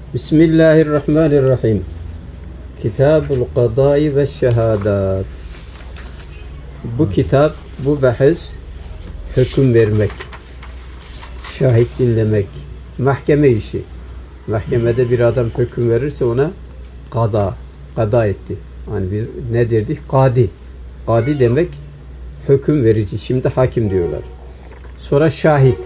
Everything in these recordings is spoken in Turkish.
Bismillahirrahmanirrahim. Kitabul Kadai ve Şehadat. Bu kitap, bu bahis hüküm vermek, şahit dinlemek, mahkeme işi. Mahkemede bir adam hüküm verirse ona kada etti. Hani biz ne derdik? Kadi. Kadi demek hüküm verici. Şimdi hakim diyorlar. Sonra şahit.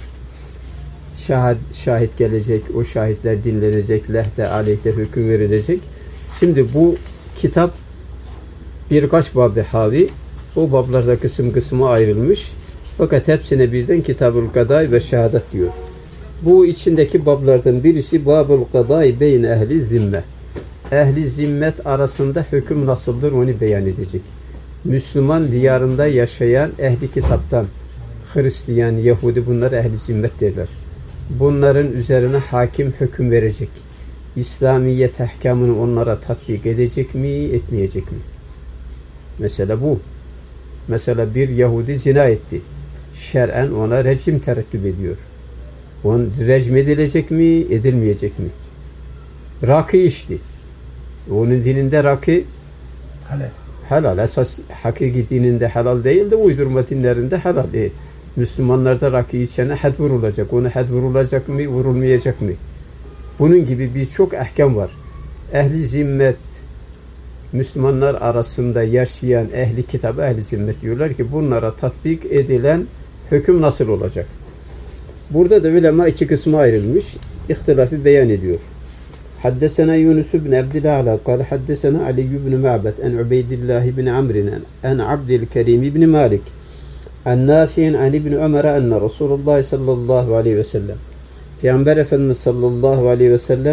Şahit gelecek, o şahitler dinlenecek, lehte, aleyhte hüküm verilecek. Şimdi bu kitap birkaç babı havi, o bablarda kısma ayrılmış. Fakat hepsine birden Kitabul Kadai ve Şehadat diyor. Bu içindeki bablardan birisi Babul Kadai beyn ehli zimme. Ehli zimmet arasında hüküm nasıldır onu beyan edecek. Müslüman diyarında yaşayan ehli kitaptan, Hristiyan, Yahudi bunlar ehli zimmet derler. Bunların üzerine hakim hüküm verecek. İslamiyet ahkamını onlara tatbik edecek mi, etmeyecek mi? Mesela bu. Mesela bir Yahudi zina etti. Şer'en ona rejim terettüp ediyor. Onun rejim edilecek mi, edilmeyecek mi? Rakı içti. Onun dininde rakı helal. Esas hakiki dininde helal değil de uydurma dinlerinde helal. Müslümanlarda rakı içene had vurulacak. Ona had vurulacak mı, vurulmayacak mı? Bunun gibi birçok ahkam var. Ehli zimmet, Müslümanlar arasında yaşayan ehli kitabı ehli zimmet diyorlar ki bunlara tatbik edilen hüküm nasıl olacak? Burada da ulema iki kısma ayrılmış. İhtilafı beyan ediyor. Haddesena Yunus ibn Abdillah kâle haddesena Ali ibn Ma'bed en Ubeydillah ibn Amrin en Abdülkerim ibn Malik en Nafi'in en İbn Ömer'e enne Resulullah sallallahu aleyhi ve sellem Peygamber Efendimiz sallallahu aleyhi ve sellem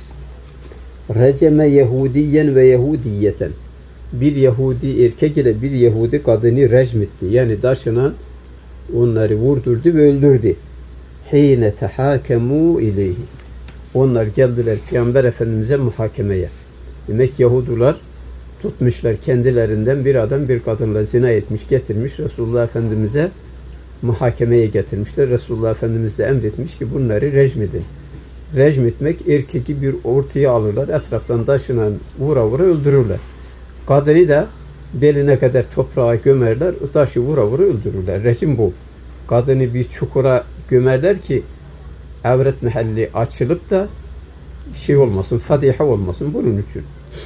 receme Yahudiyen ve Yahudiyeten bir Yahudi erkek ile bir Yahudi kadını rejmetti. Yani taşına onları vurdurdu ve öldürdü. Hine tehakemu ileyhi. Onlar geldiler Peygamber Efendimiz'e muhakemeye. Demek Yahudular tutmuşlar kendilerinden bir adam bir kadınla zina etmiş, getirmiş Resulullah Efendimiz'e muhakemeye getirmişler. Resulullah Efendimiz de emretmiş ki bunları rejmedin. Rejmetmek erkeği bir ortaya alırlar. Etraftan taşına vura vura öldürürler. Kadını da beline kadar toprağa gömerler. O taşı vura vura öldürürler. Rejim bu. Kadını bir çukura gömerler ki avret mahalli açılıp da şey olmasın, fadiha olmasın bunun için.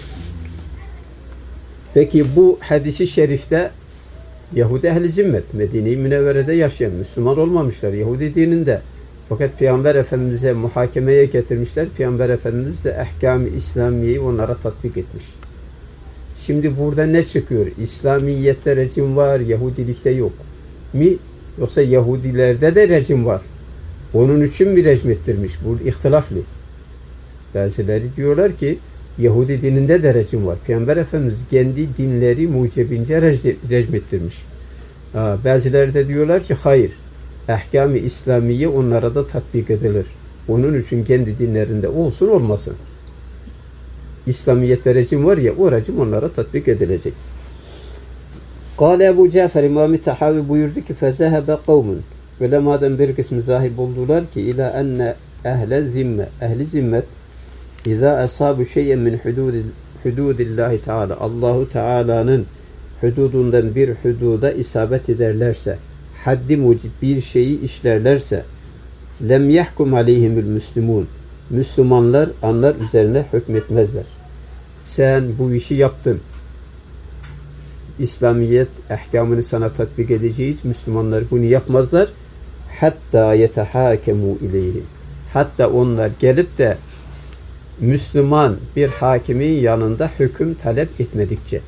Peki bu hadisi şerifte Yahudi ehli zimmet, Medine-i Münevvere'de yaşayan Müslüman olmamışlar Yahudi dininde. Fakat Peygamber Efendimiz'e muhakemeye getirmişler. Peygamber Efendimiz de ahkam-ı İslamiye'yi onlara tatbik etmiş. Şimdi burada ne çıkıyor? İslamiyette rejim var, Yahudilikte yok mi? Yoksa Yahudilerde de rejim var. Onun için bir rejim ettirmiş. Bu ihtilaflı. Bazıları diyorlar ki Yahudi dininde de rejim var. Peygamber Efendimiz kendi dinleri mucibince rejim ettirmiş. Bazıları da diyorlar ki hayır. Ahkam-ı İslamiye onlara da tatbik edilir. Onun için kendi dinlerinde olsun olmasın. İslamiyette rejim var ya o rejim onlara tatbik edilecek. Kâle Ebu Cafer İmam-ı Tahavi buyurdu ki fezehebe kavmun. Ulemadan bir kısmı zahib oldular ki ila enne ehli zimmet İza asabu şey'en min hududillahi Teala Allahu Teala'nın hududundan bir hududa isabet ederlerse haddi mucib bir şeyi işlerlerse lem yahkum aleyhimül müslümun Müslümanlar onlar üzerine hükmetmezler. Sen bu işi yaptın. İslamiyet ahkamını sana tatbik edeceğiz. Müslümanlar bunu yapmazlar. Hatta yetehakemu ileyhi. Hatta onlar gelip de Müslüman bir hakimin yanında hüküm talep etmedikçe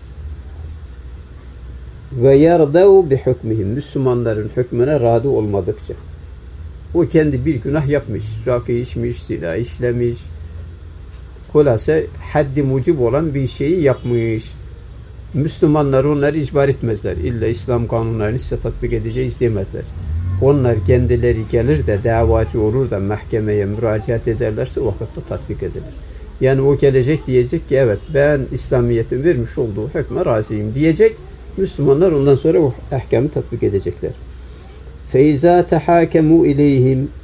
ve yerdev bi hükmihim Müslümanların hükmüne razı olmadıkça o kendi bir günah yapmış, rakı içmiş, zina işlemiş, kulasa haddi mucib olan bir şeyi yapmış. Müslümanlar onları icbar etmezler. İlla İslam kanunlarını size tatbik edeceğiz demezler. Onlar kendileri gelir de davacı olur da mahkemeye müracaat ederlerse o vakitte tatbik edilir. Yani o gelecek diyecek ki evet ben İslamiyet'in vermiş olduğu hükme razıyım diyecek. Müslümanlar ondan sonra o ahkamı tatbik edecekler. فَاِذَا تَحَاكَمُوا اِلَيْهِمْ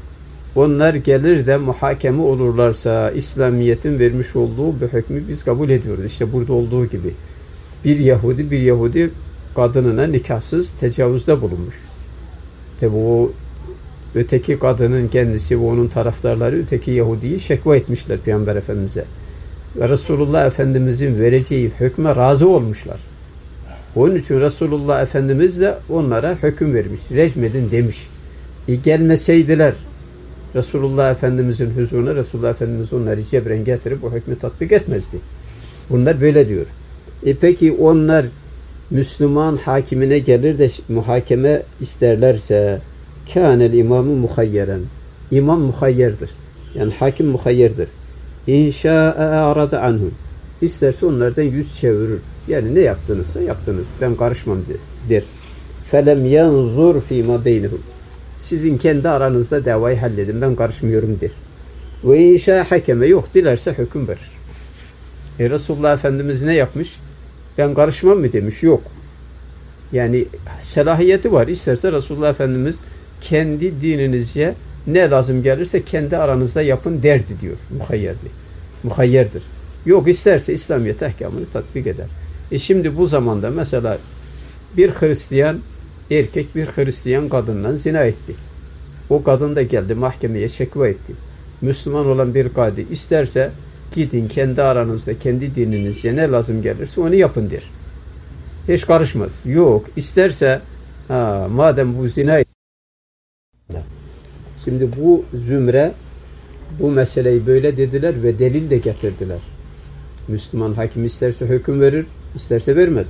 onlar gelir de muhakeme olurlarsa İslamiyet'in vermiş olduğu bir hükmü biz kabul ediyoruz. İşte burada olduğu gibi. Bir Yahudi kadınına nikahsız tecavüzde bulunmuş. Tabi o öteki kadının kendisi ve onun taraftarları öteki Yahudi'yi şekva etmişler Peygamber Efendimiz'e. Ve Resulullah Efendimiz'in vereceği hükme razı olmuşlar. Onun için Resulullah Efendimiz de onlara hüküm vermiş. Rejmedin demiş. Gelmeseydiler Resulullah Efendimiz'in huzuruna Resulullah Efendimiz onları cebren getirip o hükmü tatbik etmezdi. Bunlar böyle diyor. Peki onlar Müslüman hakimine gelir de muhakeme isterlerse kânel imamı muhayyeren. İmam muhayyerdir. Yani hakim muhayyerdir. İnşâ'e a'rada anhum. İsterse onlardan yüz çevirir. Yani ne yaptınızsa yaptınız. Ben karışmam der. Felem yanzur fîmâ beynehum. Sizin kendi aranızda davayı halledin. Ben karışmıyorum der. Ve inşâ hakeme yok. Dilerse hüküm verir. Resulullah Efendimiz ne yapmış? Ben karışmam mı demiş? Yok. Yani selahiyeti var. İsterse Resulullah Efendimiz kendi dininizce ne lazım gelirse kendi aranızda yapın derdi diyor. Muhayyerdir. Yok isterse İslamiyet ahkamını tatbik eder. Şimdi bu zamanda mesela bir Hristiyan erkek bir Hristiyan kadından zina etti. O kadın da geldi mahkemeye şekva etti. Müslüman olan bir kadi isterse gidin kendi aranızda kendi dininizce ne lazım gelirse onu yapın der. Hiç karışmaz. Yok isterse madem bu zina şimdi bu zümre bu meseleyi böyle dediler ve delil de getirdiler. Müslüman hakim isterse hüküm verir, isterse vermez.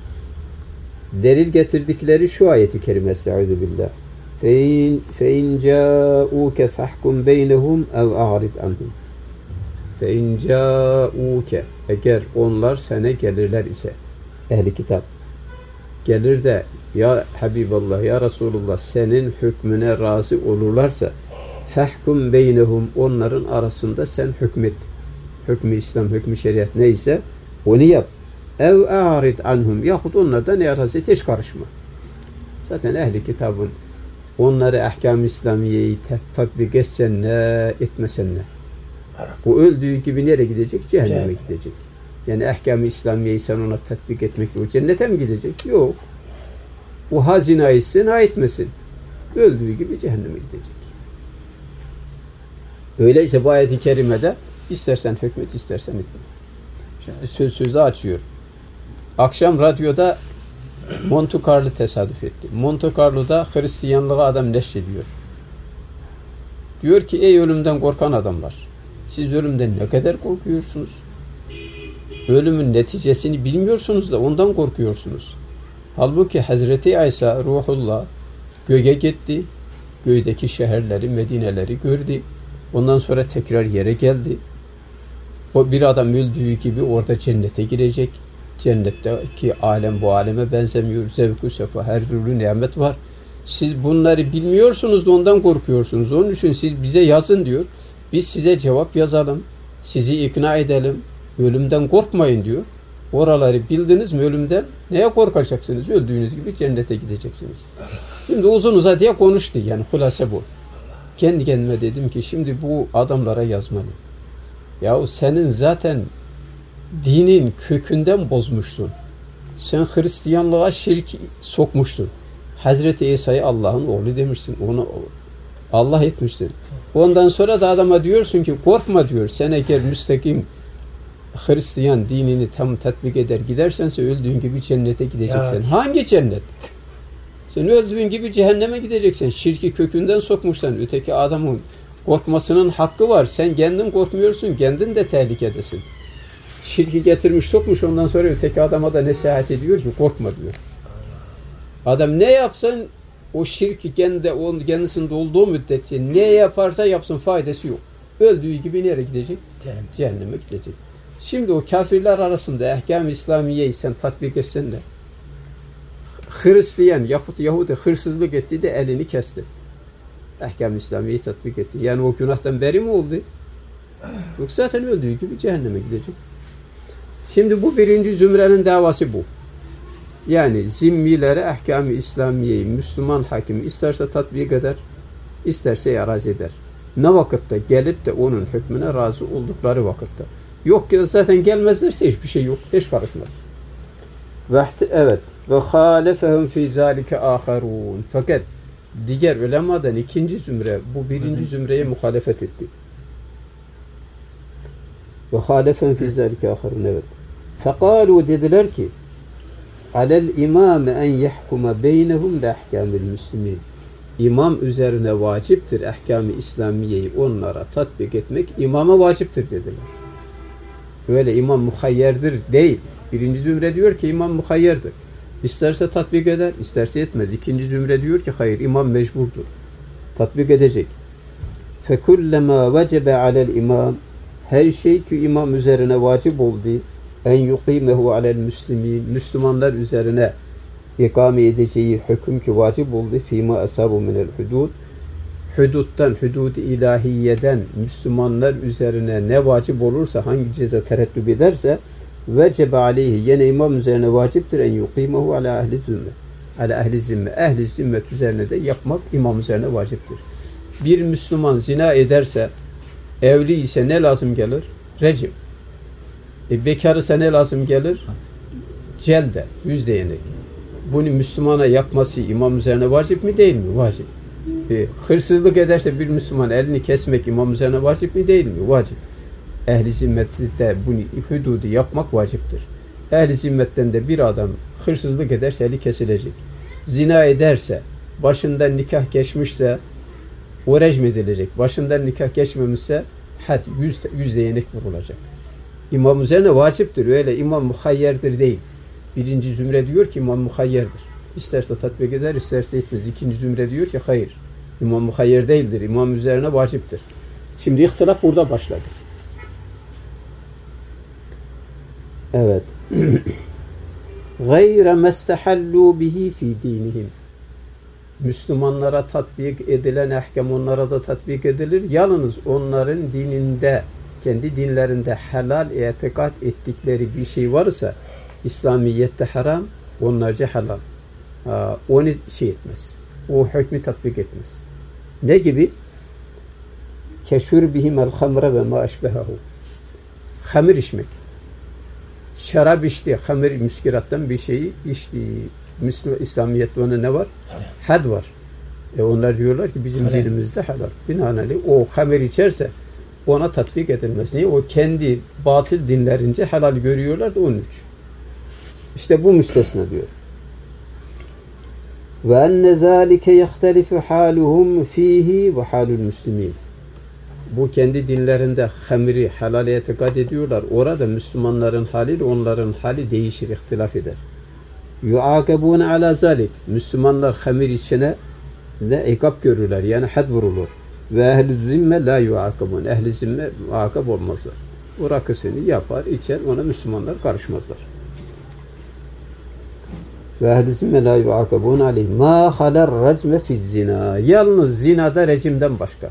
Delil getirdikleri şu ayeti kerimesi Euzubillah. فَاِنْ جَاءُوكَ فَحْكُمْ بَيْنَهُمْ اَوْ اَعْرِضْ عَنْهُمْ فَاِنْ جَاءُوكَ Eğer onlar sana gelirler ise ehli kitap gelir de ya Habiballah ya Resulullah senin hükmüne razı olurlarsa fehkum beynehum onların arasında sen hükmet. Hükmü İslam, hükmü şeriat neyse onu yap. Ev a'rid anhum yahut onlardan ne arası hiç karışma. Zaten ehli kitabın onları ahkam-ı İslamiye'yi tatbik etsen ne etmesen ne. Bu öldüğü gibi nereye gidecek? Cehenneme gidecek. Yani ahkam-ı İslamiye'yi sen ona tatbik etmekle o cennete mi gidecek? Yok. Bu hazina etsin, ha etmesin. Öldüğü gibi cehenneme gidecek. Öyleyse bu ayet-i kerimede istersen hükmet, istersen etme. Şimdi sözü açıyor. Akşam radyoda Monte Carlo tesadüf etti. Monte Carlo'da Hristiyanlığı adam neşrediyor. Diyor ki ey ölümden korkan adamlar. Siz ölümden ne kadar korkuyorsunuz? Ölümün neticesini bilmiyorsunuz da ondan korkuyorsunuz. Halbuki Hazreti İsa Ruhullah göğe gitti. Göğdeki şehirleri, Medineleri gördü. Ondan sonra tekrar yere geldi. O bir adam öldüğü gibi orada cennete girecek. Cennetteki alem bu aleme benzemiyor. Zevk-ü sefa, her türlü nimet var. Siz bunları bilmiyorsunuz da ondan korkuyorsunuz. Onun için siz bize yazın diyor. Biz size cevap yazalım. Sizi ikna edelim. Ölümden korkmayın diyor. Oraları bildiniz mi ölümden? Neye korkacaksınız? Öldüğünüz gibi cennete gideceksiniz. Şimdi uzun uzadıya konuştu. Yani hulasa bu. Kendi kendime dedim ki şimdi bu adamlara yazmalı. Yahu senin zaten dinin kökünden bozmuşsun. Sen Hristiyanlığa şirk sokmuştun. Hazreti İsa'yı Allah'ın oğlu demişsin. Onu Allah etmişsin. Ondan sonra da adama diyorsun ki korkma diyor. Sen eğer müstakim Hristiyan dinini tam tatbik eder gidersense öldüğün gibi cennete gideceksin. Ya. Hangi cennet? Sen öldüğün gibi cehenneme gideceksin. Şirki kökünden sokmuşsan öteki adamın korkmasının hakkı var. Sen kendin korkmuyorsun. Kendin de tehlikedesin. Şirki getirmiş sokmuş ondan sonra öteki adama da nasihat ediyor ki korkma diyor. Adam ne yapsan o şirki kendisinde olduğu müddetçe ne yaparsa yapsın faydası yok. Öldüğü gibi nereye gidecek? Cehenneme gidecek. Şimdi o kafirler arasında ahkam-ı İslamiye'yi sen tatbik etsen de Hristiyan yahut Yahudi hırsızlık etti de elini kesti. Ahkam-ı İslamiye'yi tatbik etti. Yani o günahtan beri mi oldu? Yok zaten öldüğü gibi cehenneme gidecek. Şimdi bu birinci zümrenin davası bu. Yani zimmilere ahkam-ı İslamiye'yi Müslüman hakimi isterse tatbik eder, isterse yaraz eder. Ne vakitte? Gelip de onun hükmüne razı oldukları vakitte. Yok ki zaten gelmezlerse hiçbir şey yok. Hiç karışmaz. Evet. Ve halefehum fi zalike aharun. Fakat diğer ulemadan ikinci zümre bu birinci zümreye muhalefet etti. Ve halefehum fi zalike aharun. Evet. Fekalu dediler ki alel imame en yahkuma beynehum le ahkamil müslimin. İmam üzerine vaciptir ahkam-ı İslamiye'yi onlara tatbik etmek imama vaciptir dediler. Öyle imam muhayyerdir değil. Birinci zümre diyor ki imam muhayyerdir. İsterse tatbik eder, isterse etmez. İkinci zümre diyor ki hayır imam mecburdur. Tatbik edecek. فَكُلَّمَا وَجَبَ عَلَى الْاِمَامِ her şey ki imam üzerine vacip oldu en yuqimehu alel müslimin Müslümanlar üzerine ikame edeceği hüküm ki vacip oldu fîmâ asâbu minel hudud huduttan, hudud-i ilahiyeden Müslümanlar üzerine ne vacip olursa hangi ceza tereddüt ederse vecebe aleyhi yine imam üzerine vaciptir en yuqimehu ala ehli zimme ala ehli zimme ehli zimmet üzerine de yapmak imam üzerine vaciptir. Bir Müslüman zina ederse evli ise ne lazım gelir? Recim. Bekar ise ne lazım gelir? Celde, yüz değnek. Bunu Müslümana yapması imam üzerine vacip mi değil mi? Vacip. Hırsızlık ederse bir Müslüman elini kesmek imam üzerine vacip mi değil mi? Vacip. Ehli zimmette bunu hududu yapmak vaciptir. Ehli zimmetten de bir adam hırsızlık ederse eli kesilecek. Zina ederse, başından nikah geçmişse o rejim edilecek. Başından nikah geçmemişse had, yüz değnek vurulacak. İmam üzerine vaciptir. Öyle imam muhayyerdir değil. Birinci zümre diyor ki imam muhayyerdir. İsterse tatbik eder, isterse etmez. İkinci zümre diyor ki hayır. İmam muhayyer değildir. İmam üzerine vaciptir. Şimdi ihtilaf burada başladı. Evet. Gayre mestehallu bihi fi dinihim. Müslümanlara tatbik edilen ahkam onlara da tatbik edilir. Yalnız onların dininde, kendi dinlerinde helal itikad ettikleri bir şey varsa İslamiyette haram, onlarca halal. Onu şey etmez. O hükmü tatbik etmez. Ne gibi? Keşürbihim el hamre ve ma eşbehahu. Hamir içmek. Şarap içti, hamir müskirattan bir şeyi içti. İslamiyette ona ne var? Had var. Onlar diyorlar ki bizim dinimizde helal. Binaenaleyh o hamir içerse ona tatbik edilmez. Niye? O kendi batıl dinlerince helal görüyorlar da onun için. İşte bu müstesna diyor. Ve enne zâlike yehtelifu hâluhum fîhî ve hâlul müslimîn. Bu kendi dinlerinde hamiri helal itikad ediyorlar. Orada Müslümanların haliyle onların hali değişir, ihtilaf eder. Yu'âkebûne alâ zâlik. Müslümanlar hamir içine de ikab görürler. Yani had vurulur. Ve ehl-i zimme la yu'âkebûne. Ehl-i zimme muakab olmazlar. O rakısını yapar, içer, ona Müslümanlar karışmazlar. Ve ehl-i zimme la yu'âkebûne aleyh. Mâ haler recme fiz-zinâ. Yalnız zinada rejimden başka.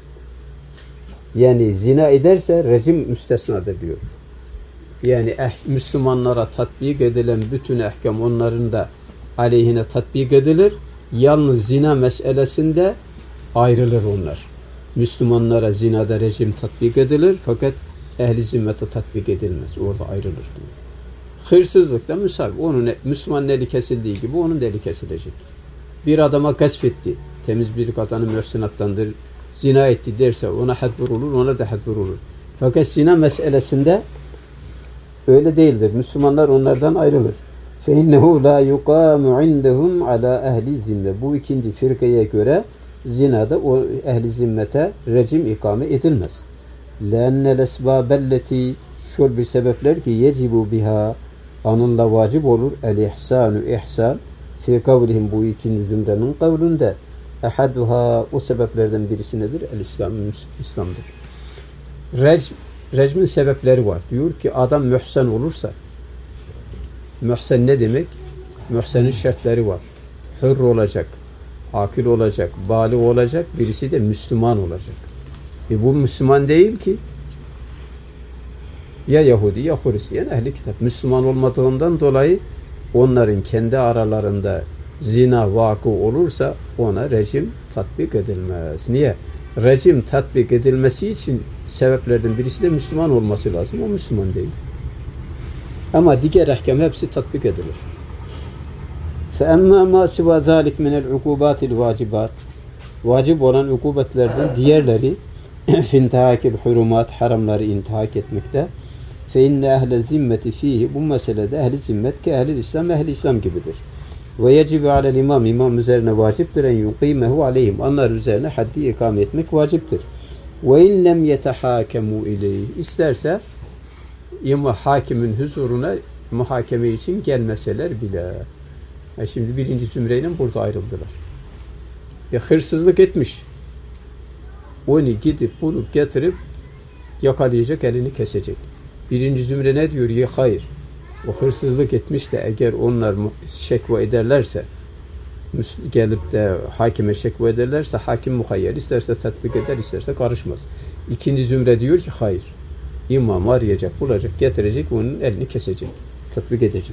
Yani zina ederse rejim müstesnadır diyor. Yani Müslümanlara tatbik edilen bütün ahkam onların da aleyhine tatbik edilir. Yalnız zina meselesinde ayrılır onlar. Müslümanlara zinada rejim tatbik edilir fakat ehli zimmete tatbik edilmez. Orada ayrılır diyor. Hırsızlıkta müsavi. Onun Müslümanın eli kesildiği gibi onun da eli kesilecek. Bir adama gasp etti. Temiz bir kadını mühsinattandır. Zina etti derse ona had vurulur, ona da had vurulur. Fakat zina meselesinde öyle değildir. Müslümanlar onlardan ayrılır. فَاِنَّهُ لَا يُقَامُ عِنْدَهُمْ عَلَى اَهْلِ zimme. Bu ikinci firkaya göre zinada o ehli zimmete rejim ikame edilmez. لَاَنَّ الْاَسْبَابَ الَّتِي Şöyle bir sebepler ki yecibu biha onunla vacip olur el-ihsanu ihsan fi kavlihim bu ikinci zümrenin kavlinde ehaduha o sebeplerden birisi nedir? İslam'dır. Recmin sebepleri var. Diyor ki adam mühsen olursa mühsen ne demek? Mühsenin şartları var. Hür olacak, akil olacak, bâli olacak, birisi de Müslüman olacak. Bu Müslüman değil ki ya Yahudi ya Hristiyan ehli kitap. Müslüman olmadığından dolayı onların kendi aralarında zina vakı olursa ona rejim tatbik edilmez. Niye? rejim tatbik edilmesi için sebeplerden birisi de Müslüman olması lazım. O Müslüman değil. Ama diğer ahkam hepsi tatbik edilir. فَاَمَّا مَا سِوَى ذَٰلِكْ مِنَ الْعُقُوبَاتِ الْوَاجِبَاتِ Vacip olan ukubetlerden diğerleri fintihakil hurumat, haramları intihak etmekte. فَاِنَّ اَهْلَ الزِّمَّةِ ف۪يهِ Bu meselede ehli zimmet ki ehli İslam, ehli İslam gibidir. وَيَجِبُ عَلَى الْاِمَامِ İmam üzerine vaciptir en yuqimehu aleyhim. Onlar üzerine haddi ikame etmek vaciptir. وَاِنْ لَمْ يَتَحَاكَمُوا اِلَيْهِ İsterse hakimin huzuruna muhakeme için gelmeseler bile. Şimdi birinci zümreyle burada ayrıldılar. Hırsızlık etmiş. Onu gidip bulup getirip yakalayacak, elini kesecek. Birinci zümre ne diyor? Ya hayır. O hırsızlık etmiş de eğer onlar şekva ederlerse, gelip de hakime şekva ederlerse hakim muhayyer. İsterse tatbik eder, isterse karışmaz. İkinci zümre diyor ki hayır. İmam arayacak, bulacak, getirecek, onun elini kesecek. Tatbik edecek.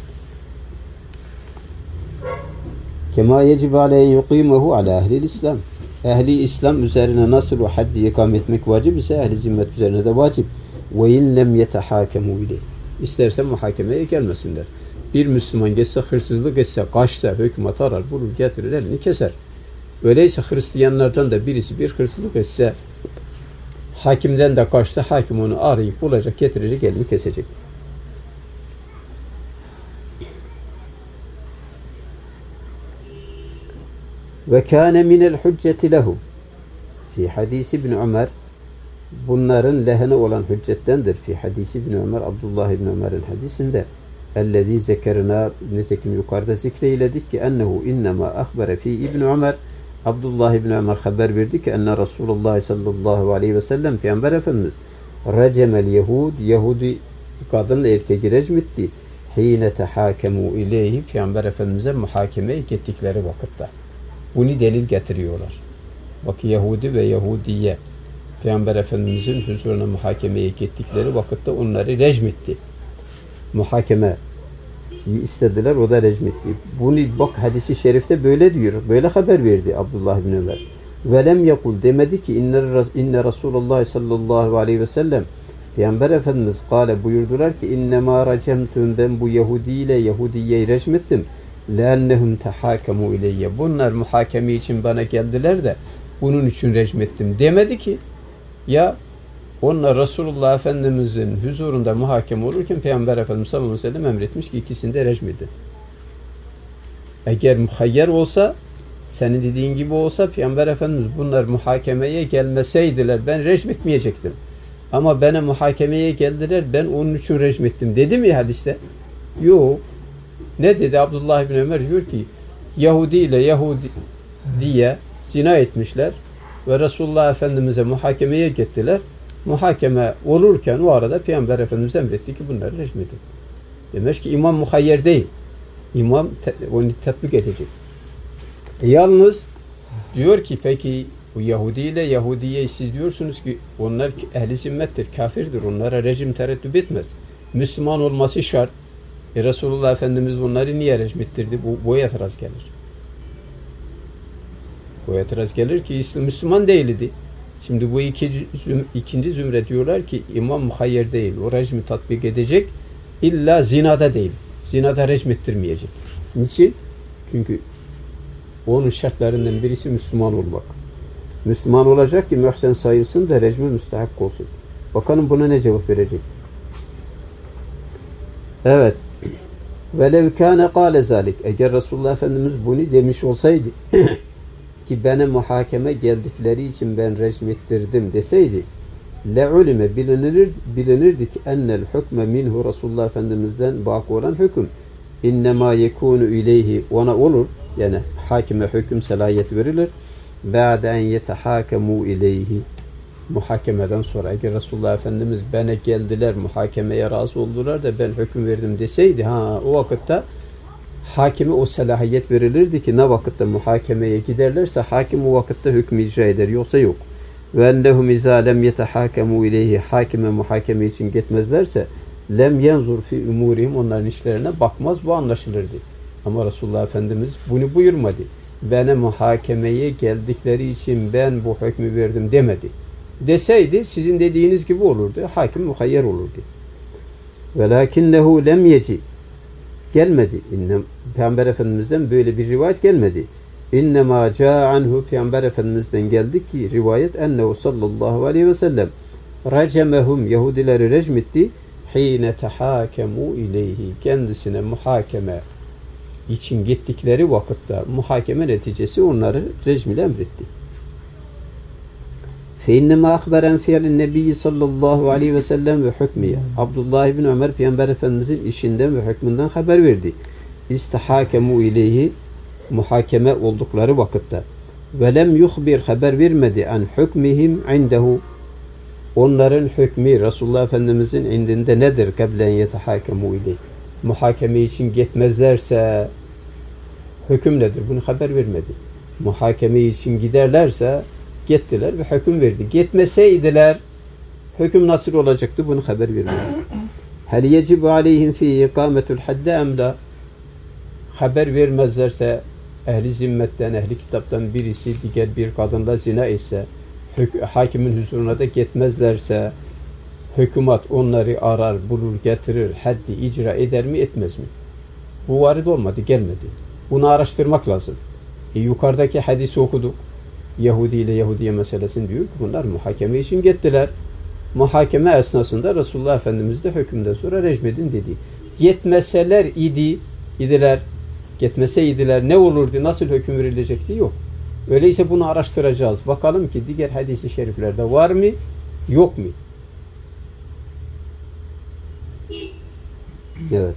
Kema yecib aleyhi yuqimehu ala ehlil İslam. Ehli İslam üzerine nasıl o haddi ikame etmek vacip ise ehli zimmet üzerine de vacip. Ve in lem yetehakemu ileyh. İsterse muhakemeye gelmesinler. Bir Müslüman geçse, hırsızlık etse, kaçsa, hükümet arar, bulur, getirir, elini keser. Öyleyse Hristiyanlardan da birisi bir hırsızlık etse, hakimden de kaçsa, hakim onu arayıp bulacak, getirecek, elini kesecek. Ve kâne minel hücceti lehu. Fi hadisi İbn Ömer, bunların lehine olan hüccettendir. Fi hadisi İbn Ömer, Abdullah İbn Ömer'in hadisinde ellezî zekerina, nitekim yukarıda zikreyledik ki ennehu innema ahbere fi İbn Ömer, Abdullah İbn Ömer haber verdi ki enne Resulullah sallallahu aleyhi ve sellem Peygamber Efendimiz recemel yehud, Yahudi kadınla erkeği recmetti. Hine tehâkemû ileyhi, Peygamber Efendimiz'e muhakemeye gittikleri vakitte. Bunu delil getiriyorlar. Bak Yahudi ve Yahudiye Peygamber Efendimiz'in huzuruna muhakemeye gittikleri vakitte onları recmetti. Muhakeme istediler, o da recmetti. Bunu bak hadisi şerifte böyle diyor. Böyle haber verdi Abdullah bin Ömer. Ve lem yekul demedi ki inne Resulullah sallallahu aleyhi ve sellem Peygamber Efendimiz kâle buyurdular ki innema racemtüm, ben bu Yahudi ile Yahudiye'yi recmettim. لَاَنَّهُمْ تَحَاكَمُوا اِلَيَّ Bunlar muhakeme için bana geldiler de bunun için recmettim demedi ki. Ya onlar Resulullah Efendimiz'in huzurunda muhakeme olurken Peygamber Efendimiz sallallahu aleyhi ve sellem emretmiş ki ikisini de recmedin. Eğer muhayyer olsa, senin dediğin gibi olsa Peygamber Efendimiz bunlar muhakemeye gelmeseydiler ben recmetmeyecektim. Ama bana muhakemeye geldiler, ben onun için recmettim dedi mi hadiste? Yok. Ne dedi? Abdullah bin Ömer diyor ki Yahudi ile Yahudiye zina etmişler ve Resulullah Efendimiz'e muhakemeye gittiler. Muhakeme olurken o arada Peygamber Efendimiz emretti ki bunları recmedin. Demek ki imam muhayyer değil. İmam onu tatbik edecek. Yalnız diyor ki peki bu Yahudi ile Yahudiye siz diyorsunuz ki onlar ehli zimmettir, kafirdir. Onlara rejim tereddüt etmez. Müslüman olması şart. Resulullah Efendimiz bunları niye recmettirdi? Bu itiraz gelir. Bu itiraz gelir ki Müslüman değildi. Şimdi bu ikinci zümre diyorlar ki imam muhayyer değil. O rejimi tatbik edecek. İlla zinada değil. Zinada recmettirmeyecek. Niçin? Çünkü onun şartlarından birisi Müslüman olmak. Müslüman olacak ki mühsen sayılsın da rejime müstahak olsun. Bakalım buna ne cevap verecek? Evet. وَلَوْ كَانَ قَالَ ذَٰلِكَ Eğer Resulullah Efendimiz bunu demiş olsaydı ki bana muhakeme geldikleri için ben recmettirdim deseydi لَعُلِمَ bilinirdi ki اَنَّ الْحُكْمَ minhu Resulullah Efendimiz'den baki olan hüküm اِنَّمَا يَكُونُ اِلَيْهِ ona olur, yani hakime hüküm selahiyet verilir بَعْدَ اَنْ يَتَحَاكَمُوا اِلَيْهِ muhakemeden sonra eğer Resulullah Efendimiz bana geldiler, muhakemeye razı oldular da ben hüküm verdim deseydi o vakitte hakime o selahiyet verilirdi ki ne vakitte muhakemeye giderlerse hakim o vakitte hükmü icra eder, yoksa yok. Ve ennehum izâ lem yetehâkemû ileyhi hakime muhakeme için gitmezlerse lem yenzur fi umurihim onların işlerine bakmaz, bu anlaşılırdı. Ama Resulullah Efendimiz bunu buyurmadı. bana muhakemeye geldikleri için ben bu hükmü verdim demedi. Deseydi sizin dediğiniz gibi olurdu. Hakim muhayyer olurdu. Velakinnehu lem yeci. Gelmedi. Peygamber Efendimiz'den böyle bir rivayet gelmedi. İnnemâ câ'anhu Peygamber Efendimiz'den geldi ki rivayet ennehu sallallahu aleyhi ve sellem racemehum Yahudileri recmetti hîne tehâkemû ileyhi kendisine muhakeme için gittikleri vakitte muhakeme neticesi onları recmile emretti. فَاِنَّمَا اَخْبَرًا فِيَلِ النَّبِيِّ sallallahu aleyhi ve sellem ve hükmiye. Abdullah ibn Ömer Peygamber Efendimizin işinden ve hükmünden haber verdi. İstihâkemû ileyhi muhakeme oldukları vakitte. Ve lem yuhbir haber vermedi an hükmihim indehu. Onların hükmü Resulullah Efendimizin indinde nedir? Kablen yetehâkemû ileyhi. Muhakeme için gitmezlerse hüküm nedir? Bunu haber vermedi. Muhakeme için giderlerse gittiler ve hüküm verdi. Gitmeseydiler hüküm nasıl olacaktı? Bunu haber vermedi. Hel yecibu aleyhim fi ikametul hadde emla. Haber vermezlerse ehli zimmetten, ehli kitaptan birisi diğer bir kadınla zina etse hakimin huzuruna da gitmezlerse hükümet onları arar, bulur, getirir, haddi icra eder mi, etmez mi? Bu varid olmadı, gelmedi. Bunu araştırmak lazım. Yukarıdaki hadisi okuduk. Yahudi ile Yahudiye meselesini diyor ki bunlar muhakeme için gittiler. Muhakeme esnasında Resulullah Efendimiz de hükümden sonra recmedin dedi. Gitmeseler idiler. Gitmeseydiler ne olurdu, nasıl hüküm verilecekti? Yok. Öyleyse bunu araştıracağız. Bakalım ki diğer hadis-i şeriflerde var mı, yok mu? Evet.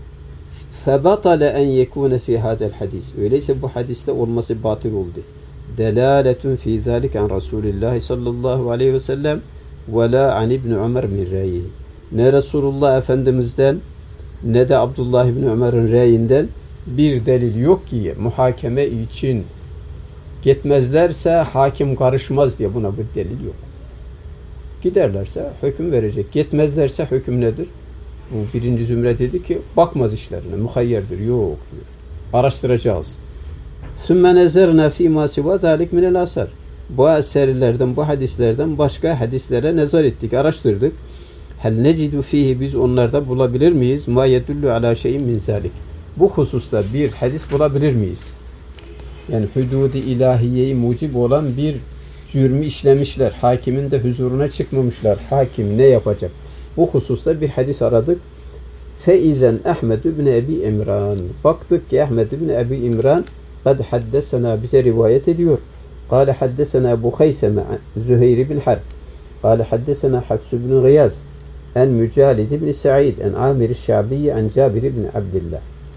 فَبَطَلَ اَنْ يَكُونَ فِي هَذَا الْحَدِيثِ Öyleyse bu hadiste olması batıl oldu. دَلَالَةٌ فِي ذَٰلِكَ عَنْ رَسُولِ اللّٰهِ sallallahu aleyhi ve sellem وَلَا عَنْ İbn Ömer مِنْ رَيِّهِ Ne Resulullah Efendimiz'den ne de Abdullah İbni Ömer'in reyinden bir delil yok ki muhakeme için gitmezlerse hakim karışmaz diye buna bir delil yok. Giderlerse hüküm verecek. Gitmezlerse hüküm nedir? Bu birinci zümre dedi ki bakmaz işlerine, muhayyerdir. Yok diyor. Araştıracağız. ثُمَّ نَزَرْنَا ف۪ي مَا سِوَا ذَٰلِكْ مِنَ الْاَثَرِ Bu eserlerden, bu hadislerden başka hadislere nazar ettik, araştırdık. Hel necidu fihi biz onlarda bulabilir miyiz? Ma yedullu ala şeyin min zalik. Bu hususta bir hadis bulabilir miyiz? Yani hudud-i ilahiyeyi mucib olan bir cürmü işlemişler. Hakimin de huzuruna çıkmamışlar. Hakim ne yapacak? Bu hususta bir hadis aradık. Feizen Ahmed ibn Ebi İmran. Baktık ki Ahmed ibn Ebi İmran kad haddesena bize rivayet ediyor. Kale haddesena Ebu Hayseme Züheyr bin Harb. Kale haddesena Hafs ibn Gıyaz. En Mücalid ibn Sa'id. En Amir-i Şabi'yi. En Cabir ibn Abdillah.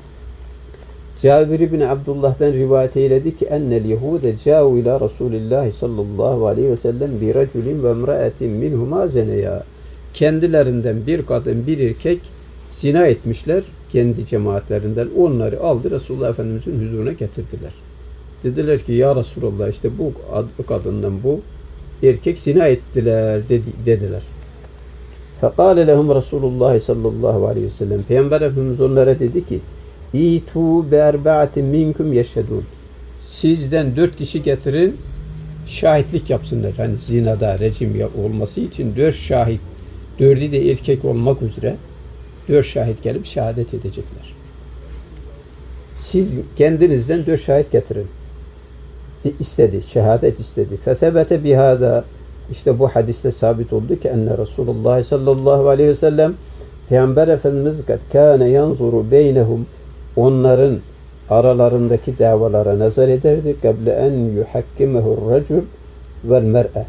Cabir ibn Abdullah'dan rivayet eyledi ki ennel Yahude câ'u ila Resulillahi sallallahu aleyhi ve sellem bi raculin ve emra'etin minhuma zeneya. Kendilerinden bir kadın bir erkek zina etmişler kendi cemaatlerinden. Onları aldı Resulullah Efendimiz'in huzuruna getirdiler. Dediler ki ya Resulullah işte bu kadından bu erkek zina ettiler dediler. Fekale lehum Resulullah sallallahu aleyhi ve sellem. Peygamber Efendimiz onlara dedi ki İtu bi erba'atin minkum yeşhedun. Sizden 4 kişi getirin şahitlik yapsınlar. Hani zinada rejim olması için 4 şahit, 4'ü de erkek olmak üzere 4 şahit gelip şehadet edecekler. Siz kendinizden 4 şahit getirin. İstedi, şehadet istedi. Fethebete bihada işte bu hadiste sabit oldu ki enne Resulullah sallallahu aleyhi ve sellem Peygamber Efendimiz kad kâne yanzuru beynehum onların aralarındaki davalara nazar ederdi. Kable en yuhakkimehu'r racul vel mer'e.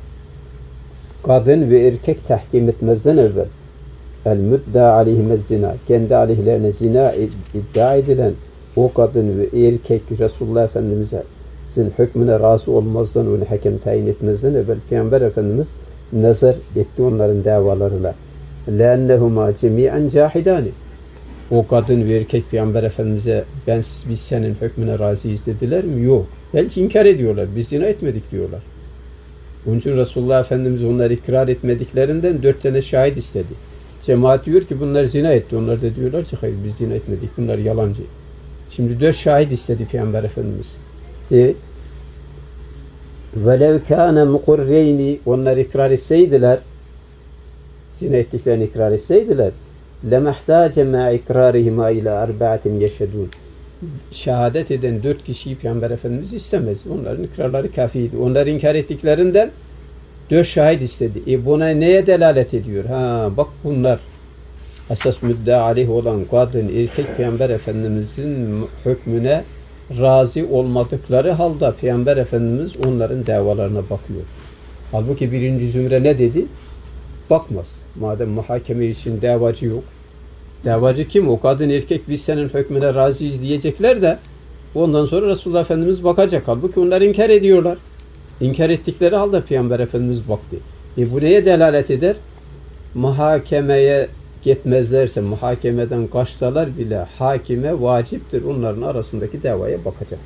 Kadın ve erkek tahkim etmezden evvel el müdda aleyhimez zina. Kendi aleyhlerine zina iddia edilen o kadın ve erkek Resulullah Efendimiz'in hükmüne razı olmazdan onu hakem tayin etmezden evvel Peygamber Efendimiz nazar etti onların davalarına. لَاَنَّهُمَا جَمِيعًا جَاحِدَانِ O kadın ve erkek Peygamber Efendimiz'e biz senin hükmüne razıyız dediler mi? Yok. Belki inkar ediyorlar. Biz zina etmedik diyorlar. Onun için Resulullah Efendimiz onları ikrar etmediklerinden 4 tane şahit istedi. Cemaat diyor ki bunlar zina etti. Onlar da diyorlar ki hayır biz zina etmedik. Bunlar yalancı. Şimdi 4 şahit istedi Peygamber Efendimiz. وَلَوْ كَانَ مُقُرَّيْنِ Onlar ikrar etseydiler, zina ettiklerini ikrar etseydiler, لَمَحْتَاجَ مَا اِكْرَارِهِمَا اِلَى اَرْبَعَةٍ يَشَدُونَ Şehadet eden 4 kişiyi Peygamber Efendimiz istemez. Onların ikrarları kafiydi. Onlar inkar ettiklerinden 4 şahit istedi. Buna neye delalet ediyor? Bak bunlar esas müddea aleyh olan kadın, erkek Peygamber Efendimizin hükmüne razı olmadıkları halde Peygamber Efendimiz onların davalarına bakıyor. Halbuki birinci zümre ne dedi? Bakmaz. Madem muhakeme için davacı yok. Davacı kim? O kadın erkek biz senin hükmüne razıyız diyecekler de ondan sonra Resulullah Efendimiz bakacak. Halbuki onlar inkar ediyorlar. İnkar ettikleri halde Peygamber Efendimiz baktı. Bu neye delalet eder? Muhakemeye gitmezlerse, muhakemeden kaçsalar bile hakime vaciptir onların arasındaki davaya bakacak.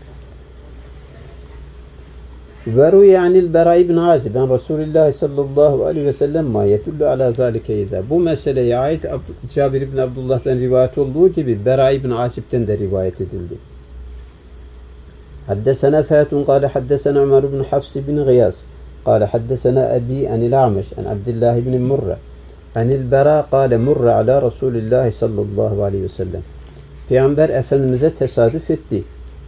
Veru yanil Bera ibn Azib ben Resulullah sallallahu aleyhi ve sellem ma yedullu ala zalike izâ. Bu meseleye ait Cabir ibn Abdullah'tan rivayet olduğu gibi Bera ibn Azib'den de rivayet edildi. Haddesena Fatun kâle haddesena Ömer ibn Hafs ibn Gıyas kâle haddesena Ebi anil A'meş an Abdullah ibn Murra anil Bera kâle Murra ala Resulullah sallallahu aleyhi ve sellem. Peygamber Efendimiz'e tesadüf etti.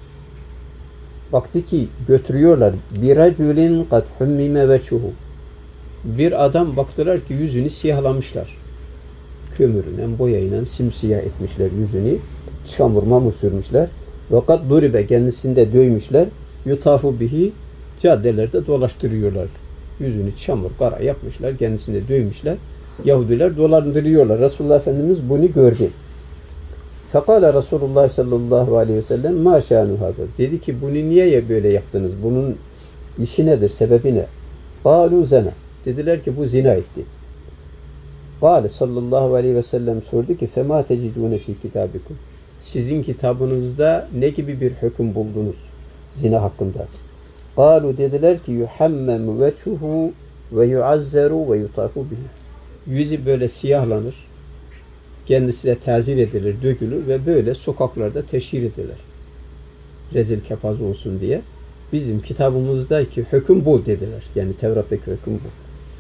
Baktı ki götürüyorlar. Biracülin kad hummime veçuhu. Bir adam baktılar ki yüzünü siyahlamışlar. Kömürle, boyayla simsiyah etmişler yüzünü. Çamur mamur sürmüşler. Ve kad duribe kendisinde dövmüşler. Yutafu bihi caddelerde dolaştırıyorlar. Yüzünü çamur, kara yapmışlar. Kendisinde dövmüşler. Yahudiler dolandırıyorlar. Resulullah Efendimiz bunu gördü. Fekala Resulullah sallallahu aleyhi ve sellem ma şanu hâzâ. Dedi ki bunu niye böyle yaptınız? Bunun işi nedir? Sebebi ne? Kâlû zena. Dediler ki bu zina etti. Kâle sallallahu aleyhi ve sellem sordu ki femâ tecidûne fî kitâbikum. Sizin kitabınızda ne gibi bir hüküm buldunuz zina hakkında? Kâlû dediler ki yuhammemu veçhuhu ve yuazzeru ve yutâfu bihi. Yüzü böyle siyahlanır. Kendisi de tazir edilir, dökülür ve böyle sokaklarda teşhir edilir. Rezil kepaz olsun diye. Bizim kitabımızdaki hüküm bu dediler. Yani Tevrat'taki hüküm bu.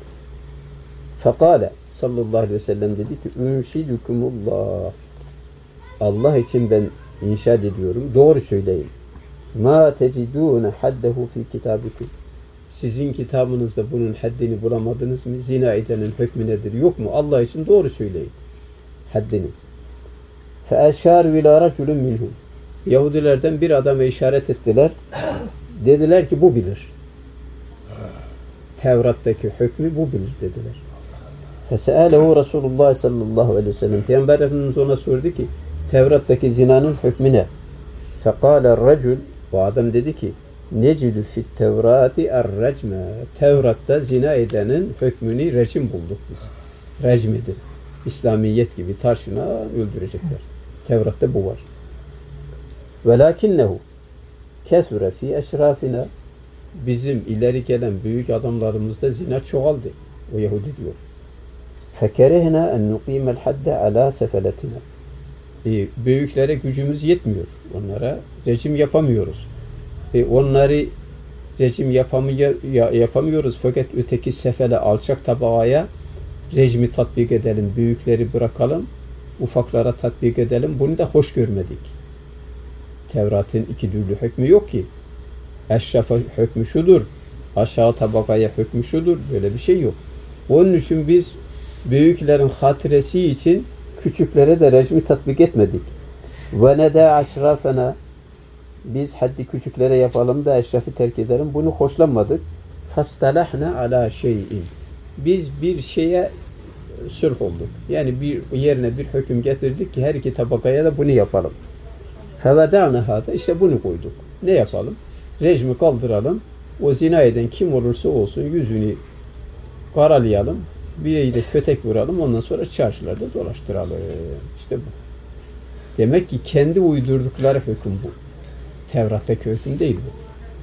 Fekale sallallahu aleyhi ve sellem dedi ki ünşidukumullah. Allah için ben inşa ediyorum. Doğru söyleyin. Ma tecidûne haddehu fi kitabikum. Sizin kitabınızda bunun haddini bulamadınız mı? Zina edenin hükmü nedir? Yok mu? Allah için doğru söyleyin. Haddini. فَاَشَارُ اِلَى رَجُلٌ مِنْهُمْ Yahudilerden bir adama işaret ettiler. Dediler ki bu bilir. Tevrat'taki hükmü bu bilir dediler. فَسَأَلَهُ Resulullah sallallahu aleyhi ve sellem Peygamber Efendimiz ona sordu ki Tevrat'taki zinanın hükmü ne? فَقَالَ الرَّجُلُ Bu adam dedi ki نَجِدُ فِي التَّوْرَاتِ الرَّجْمَ Tevrat'ta zina edenin hükmünü rejim bulduk biz. Rejmidir. İslamiyet gibi taşına öldürecekler. Tevrat'ta bu var. وَلَاكِنَّهُ كَثُرَ فِي اَشْرَافِنَا Bizim ileri gelen büyük adamlarımızda zina çoğaldı. O Yahudi diyor. فَكَرِهْنَا اَنْ نُقِيمَ الْحَدَّ عَلَى سَفَلَتِنَا Büyüklere gücümüz yetmiyor. Onlara rejim yapamıyoruz. Onları rejim yapamıyoruz. Fakat öteki sefele alçak tabağaya rejimi tatbik edelim, büyükleri bırakalım, ufaklara tatbik edelim. Bunu da hoş görmedik. Tevrat'ın iki türlü hükmü yok ki. Eşrafa hükmü şudur, aşağı tabakaya hükmü şudur, böyle bir şey yok. Onun için biz büyüklerin hatiresi için küçüklere de rejimi tatbik etmedik. Ve ne de aşrafena biz haddi küçüklere yapalım da eşrafı terk edelim. Bunu hoşlanmadık. Fastalahna ala şeyin. Biz bir şeye sürf olduk. Yani bir yerine bir hüküm getirdik ki her iki tabakaya da bunu yapalım. Fevedâne hâda işte bunu koyduk. Ne yapalım? Rejimi kaldıralım. O zina eden kim olursa olsun yüzünü karalayalım. Bir de kötek vuralım. Ondan sonra çarşılarda dolaştıralım. İşte bu. Demek ki kendi uydurdukları hüküm bu. Tevrat'taki hüküm değil bu.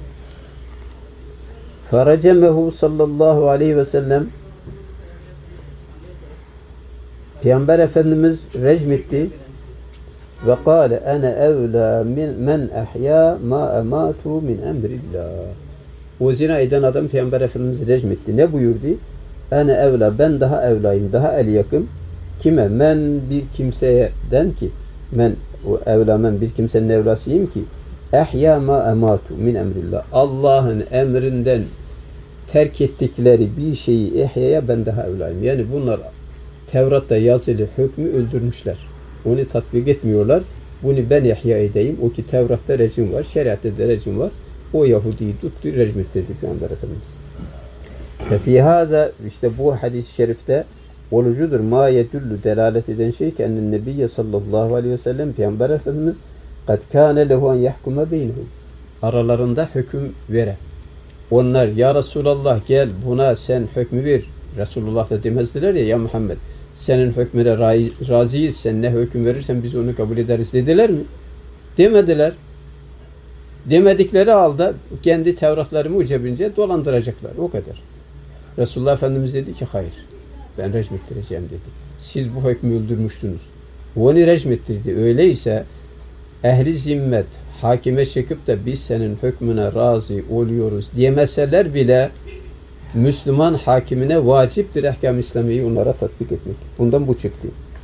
Feracemehu sallallahu aleyhi ve sellem Peygamber Efendimiz rejmetti. ve kâle ene evlâ men ahya ma emâtu min emrillah. O zina eden adam Peygamber Efendimiz recmetti. Ne buyurdu? Ene evlâ, ben daha evlayım, daha el yakın. Kime? Men bir kimseden ki, men o evlâ, men bir kimsenin evlasıyım ki ehya ma emâtu min emrillah. Allah'ın emrinden terk ettikleri bir şeyi ehyaya ben daha evlayım. Yani bunlar Tevrat'ta yazılı hükmü öldürmüşler. Onu tatbik etmiyorlar. Bunu ben ihya edeyim. O ki Tevrat'ta rejim var, şeriatta da rejim var. O Yahudi'yi tuttu, rejim ettirdi Peygamber Efendimiz. Ve fî hâzâ, işte bu hadis-i şerifte olucudur. Ma yedullu, delalet eden şey ki ennen nebiyye sallallahu aleyhi ve sellem Peygamber Efendimiz kad kâne lehu en yahkume beynehum. Aralarında hüküm vere. Onlar ya Resulallah gel buna sen hükmü ver. Resulullah da demezdiler ya Muhammed senin hükmüne razıyız, sen ne hüküm verirsen biz onu kabul ederiz dediler mi? Demediler. Demedikleri halde kendi Tevratları mucibince dolandıracaklar. O kadar. Resulullah Efendimiz dedi ki hayır. Ben rejim ettireceğim dedi. Siz bu hükmü öldürmüştünüz. Onu rejim ettirdi. Öyleyse ehli zimmet hakime çıkıp da biz senin hükmüne razı oluyoruz diyemeseler bile Müslüman hakimine vaciptir ehkam-ı İslamiye'yi onlara tatbik etmek. Bundan bu çıktı.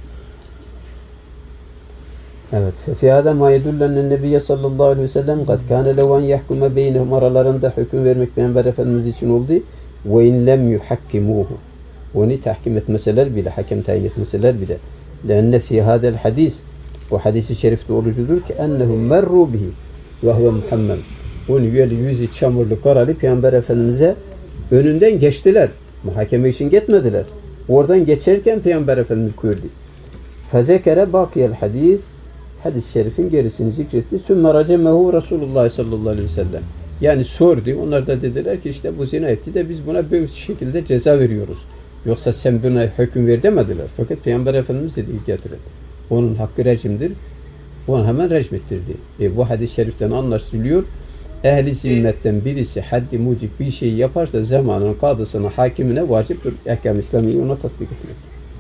Evet. Fî hâzâ mâ yedullen nebiyye sallallahu aleyhi ve sellem kad kâne lehu en yahkume beynehum, aralarında hüküm vermek Peygamber Efendimiz için oldu. Ve in lem yuhakkimûhu, onu tahkim etmeseler bile, hakem tayin etmeseler bile. Lenne fî hâzel hadis, o hadisi şerifte olucudur ki ennehum merru bihi ve huve muhammem. Onu böyle yüzü çamurlu karalı Peygamber Efendimiz'e önünden geçtiler. Muhakeme için gitmediler. Oradan geçerken Peygamber Efendimiz buyurdu. Fezekere bakiyel hadis, hadis-i şerifin gerisini zikretti. Sümme racemehu Resulullah sallallahu aleyhi ve sellem. Yani sordu. Onlar da dediler ki işte bu zina etti de biz buna böyle şekilde ceza veriyoruz. Yoksa sen buna hüküm ver demediler. Fakat Peygamber Efendimiz dedi getirin. Onun hakkı rejimdir. Onu hemen rejim ettirdi. Bu hadis-i şeriften anlaşılıyor. Ehli zimmetten birisi haddi mucib bir şey yaparsa zamanın kadısına, hakimine vaciptir ehkam-ı İslamiye'yi ona tatbik etmek.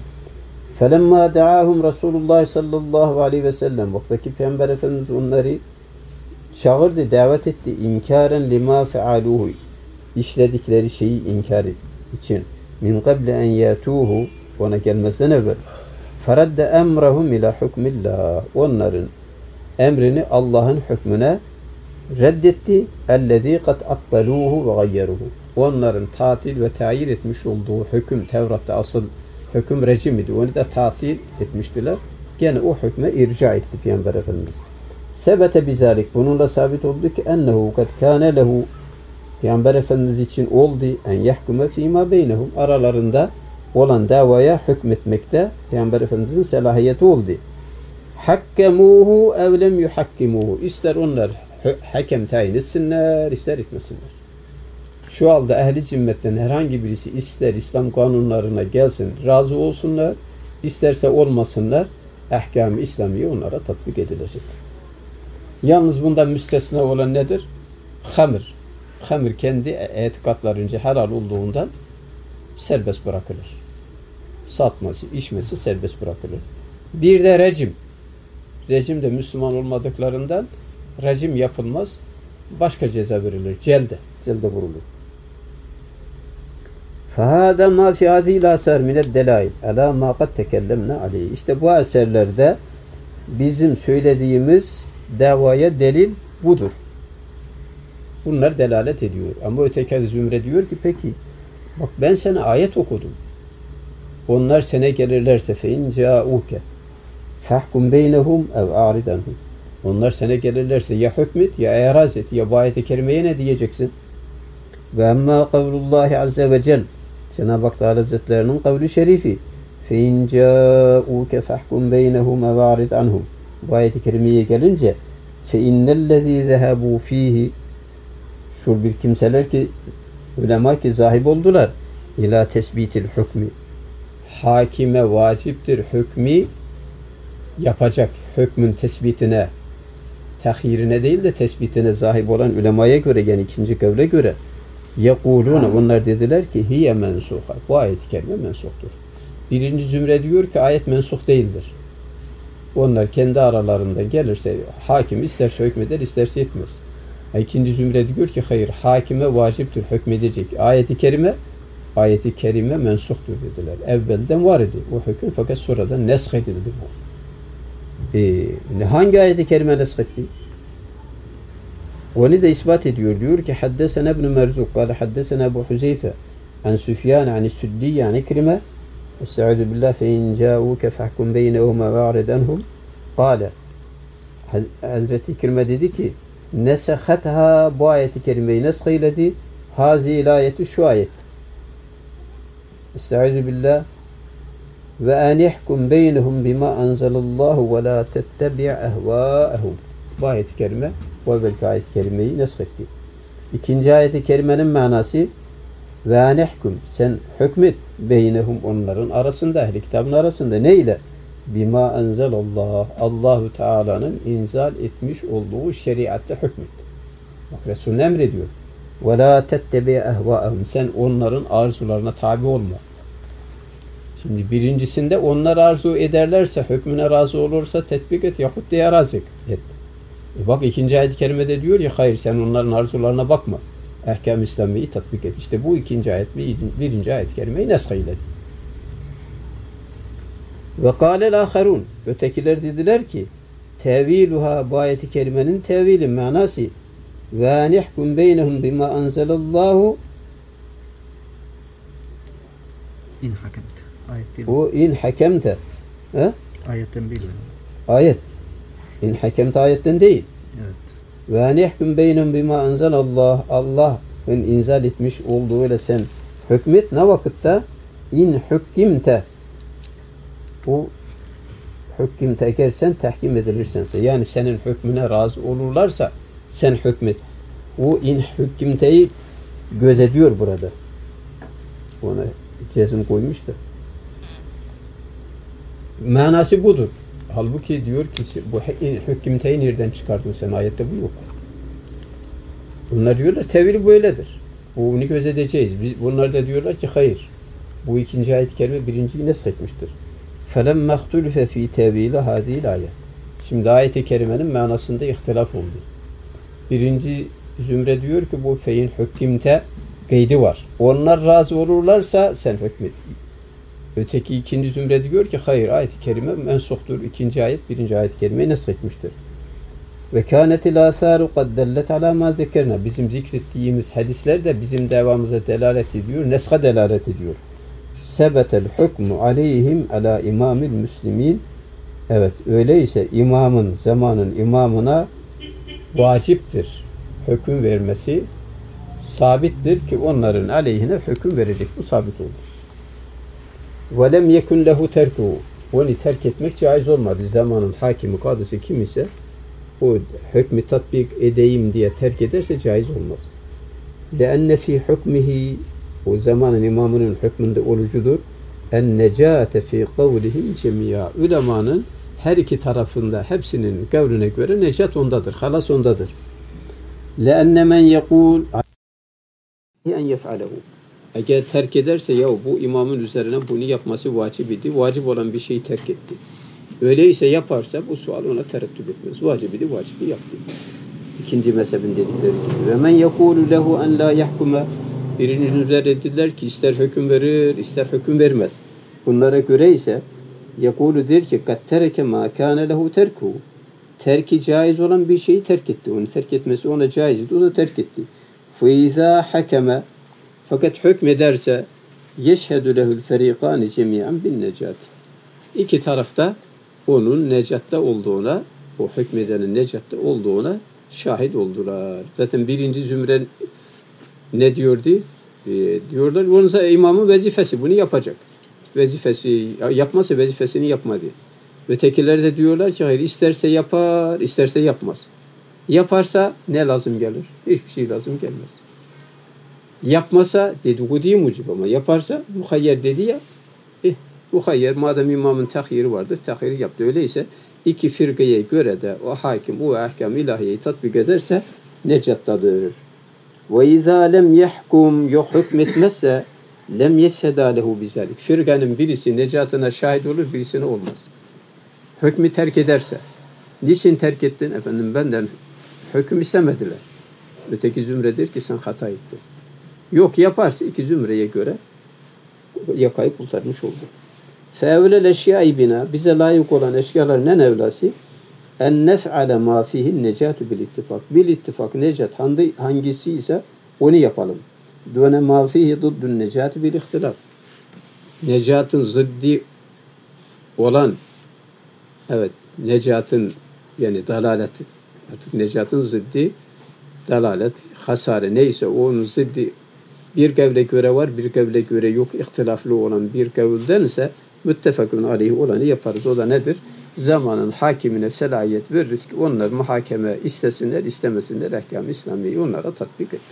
فَلَمَّا دَعَاهُمْ Resulullah sallallahu aleyhi ve sellem, vaktaki Peygamber Efendimiz onları çağırdı, davet etti. İnkaren lima fealuhu, işledikleri şeyi inkar için. Min qabli en yatuhu, ona gelmezden evvel. Feradde emrahum ila hukmillah, onların emrini Allah'ın hükmüne reddetti. Ellezî kad akbaluhu ve gayyeruhu, onların tatil ve tayir etmiş olduğu hüküm, Tevrat'ta asıl hüküm rejim idi. Onu da tatil etmiştiler. Gene o hükme irca etti Peygamber Efendimiz. Sebete bizalik, bununla sabit oldu ki ennehu kad kâne lehu, Peygamber Efendimiz için oldu en yahkume fîmâ beynehum, aralarında olan davaya hükmetmekte Peygamber Efendimizin selahiyeti oldu. Hakkemuhu ev lem yuhakkimuhu, ister onlar hakem tayin etsinler, ister etmesinler. Şu halde ehli zimmetten herhangi birisi ister İslam kanunlarına gelsin, razı olsunlar, isterse olmasınlar, ehkam-ı İslamiye onlara tatbik edilecek. Yalnız bundan müstesna olan nedir? Hamir. Hamir kendi etikatlarınca helal olduğundan serbest bırakılır. Satması, içmesi serbest bırakılır. Bir de rejim. Rejim de Müslüman olmadıklarından rejim yapılmaz. Başka ceza verilir. Celde. Celde vurulur. فَهَذَا مَا فِي هَذِهِ الْاَثَرْ مِنَ الدَّلَائِلِ عَلَى مَا قَدْ تَكَلَّمْنَا عَلَيْهِ. İşte bu eserlerde bizim söylediğimiz davaya delil budur. Bunlar delalet ediyor. Ama öteki zümre diyor ki peki bak ben sana ayet okudum. Onlar sana gelirlerse فَاِنْ جَاءُوكَ فَحْكُمْ بَيْنَهُمْ اَوْ اَعْرِدَنْهُمْ. Onlar sana gelirlerse ya hükmet ya eraz et ya bu ayet-i kerimeye ne diyeceksin? Ve emmâ kavlullâhi azze ve cel, Cenab-ı Hak Teala Hazretlerinin kavli şerifi فَاِنْ جَاءُوكَ فَحْكُمْ بَيْنَهُمْ اَوْ اَعْرِدْ عَنْهُمْ. Bu ayet-i kerimeye gelince فَاِنَّ الَّذ۪ي ذَهَبُوا ف۪يهِ, şu bir kimseler ki ulema ki zahib oldular ila tesbitil hükmü, hakime vaciptir hükmü yapacak, hükmün tespitine, tahyirine değil de tespitine zahib olan ulemaya göre, yani ikinci kavle göre yekulûne, onlar dediler ki hiye mensuha, bu ayet-i kerime mensuktur. Birinci zümre diyor ki ayet mensuh değildir. Onlar kendi aralarında gelirse hakim isterse hükmeder, isterse etmez. İkinci zümre diyor ki hayır, hakime vaciptir hükmedecek. Ayeti kerime mensuktur dediler. Evvelden var idi o hüküm fakat sonradan nesk edildi bu. Hangi ayeti kerime nesk etti? Onu da ispat ediyor. Diyor ki haddesena ibn Merzuk kâle haddesena Ebu Huzeyfe an Süfyan an Süddi an İkrime Estaizu billah fe in câûke fahkum beynehuma ve a'rid anhum kâle Hazreti İkrime dedi ki nesehatha bu ayeti kerimeyi nesk eyledi hazi ayeti şu ayet Estaizu billah ve anihkum beynehum bima anzalallahu ve la tettebi' ehvâehum bu ayet-i kerime bu evvelki ayet-i kerimeyi nesk etti. İkinci ayet-i kerimenin manası ve anihkum sen hükmet beynehum onların arasında ehli kitabın arasında ne ile? Bima enzelallah Allahu Teala'nın inzal etmiş olduğu şeriatte hükmet. Bak Resul emrediyor. Ve la tettebi ehvaehum sen onların arzularına tabi olma. Şimdi birincisinde onlar arzu ederlerse hükmüne razı olursa tetbik et yahut diye razı et. Bak ikinci ayet-i kerimede diyor ya hayır sen onların arzularına bakma. Ehkam-ı İslami'yi tatbik et. İşte bu ikinci ayet birinci ayet-i kerimeyi nesk eyledi. Ve kâlel âherûn ötekiler dediler ki teviluha bu ayet-i kerimenin tevili manası ve nihkum beynehum bima anzelallahu in hakemte. Ayet değil. O in hakemte. Ayetten değil. Ayet. İn hakemte ayetten değil. Evet. Ve nihkum beynehum bima anzelallah Allah'ın inzal etmiş olduğuyla sen hükmet ne vakitte? İn hükkimte. Bu hükkimte eğer sen tahkim edilirsense yani senin hükmüne razı olurlarsa sen hükmet. O in hükkimteyi gözediyor burada. Ona cezim koymuş da. Manası budur. Halbuki diyor ki bu hükümteyi nereden çıkardın sen? Ayette bu yok. Bunlar diyorlar tevili böyledir. Bunu gözeteceğiz. Bunlar da diyorlar ki hayır. Bu ikinci ayet-i kerime birinciyi nesk etmiştir. فَلَمَّ اخْتُلِفَ ف۪ي تَو۪يلَ هَذ۪ي الْآيَةِ Şimdi ayet-i kerimenin manasında ihtilaf oldu. Birinci zümre diyor ki bu feyin hükümte kaydı var. Onlar razı olurlarsa sen hükmet. Öteki ikinci zümre diyor ki hayır ayet-i kerime mensuktur. İkinci ayet birinci ayet-i kerimeyi nesk etmiştir. Ve kânetil âsâru kad dellet alâ mâ zekerna. Bizim zikrettiğimiz hadisler de bizim devamımıza delalet ediyor. Neska delalet ediyor. Sebetel hukmu aleyhim alâ imâmil müslimîn. Evet öyleyse zamanın imamına vaciptir. Hüküm vermesi sabittir ki onların aleyhine hüküm verecek. Bu sabit olur. وَلَمْ يَكُنْ لَهُ تَرْكُهُ Onu terk etmek caiz olmadı. Zamanın hakimi, kadısı kim ise o hükmü tatbik edeyim diye terk ederse caiz olmaz. لَأَنَّ فِي حُكْمِهِ O zamanın imamının hükmünde olucudur. اَنْنَجَاتَ فِي قَوْلِهِمْ جَمِيعًا Ulemanın her iki tarafında hepsinin kavline göre necat ondadır. Halas ondadır. لَأَنَّ مَنْ يَقُولُ اَنْ يَفْعَلَهُ Eğer terk ederse ya bu imamın üzerine bunu yapması vacip idi. Vacip olan bir şeyi terk etti. Öyleyse yaparsa bu sual ona tereddüt etmez. Vacip idi, vacibi yaptı. İkinci mezhebin dedikleri gibi. Ve men yekulu lehu en la yahkuma birinin üzerine dediler ki ister hüküm verir, ister hüküm vermez. Bunlara göre ise yekulu der ki kad tereke ma kâne lehu terkuhu terki caiz olan bir şeyi terk etti. Onu terk etmesi ona caiz idi. O da terk etti. Fe izâ hakeme fakat hükmederse yeşhedü lehül ferîkâni cemî'an bin necâti. İki tarafta onun necatta olduğuna, o hükmedenin necatta olduğuna şahit oldular. Zaten birinci zümre ne diyordu? Diyorlar, onun imamın vazifesi bunu yapacak. Vazifesi, yapmazsa vazifesini yapmadı. Ötekiler de diyorlar ki hayır, isterse yapar, isterse yapmaz. Yaparsa ne lazım gelir? Hiçbir şey lazım gelmez. Yapmasa dedikoduyu mucib ama yaparsa muhayyer dedi ya muhayyer madem imamın tahyiri vardır tahyiri yaptı. Öyleyse iki firkaya göre de o hakim o ahkam ilahiyeyi tatbik ederse necattadır. Ve izâ lem yahkum yok hükmetmezse lem yeşhedâ lehu bizâlik. Firkanın birisi necatına şahit olur birisine olmaz. hükmü terk ederse, niçin terk ettin? Efendim benden hüküm istemediler. Öteki zümre der ki sen hata ettin. Yok yaparsa iki zümreye göre yakayı kurtarmış oldu. Fevlel eşyâi bina, bize layık olan eşyaların en evlası en nef'ale ma fihin necatu bil ittifak. Bil ittifak necat hangisi ise onu yapalım. Dune ma fihi duddun necatu bil ihtilaf. Necatın zıddi olan, evet, necatın yani dalalet, artık necatın zıddi dalalet, hasare neyse onun zıddi bir kavle göre var, bir kavle göre yok, ihtilaflı olan bir kavulden ise müttefakun aleyhi olanı yaparız. O da nedir? Zamanın hakimine selahiyet veririz ki onlar muhakeme istesinler, istemesinler, ehkam-ı İslamiye'yi onlara tatbik et.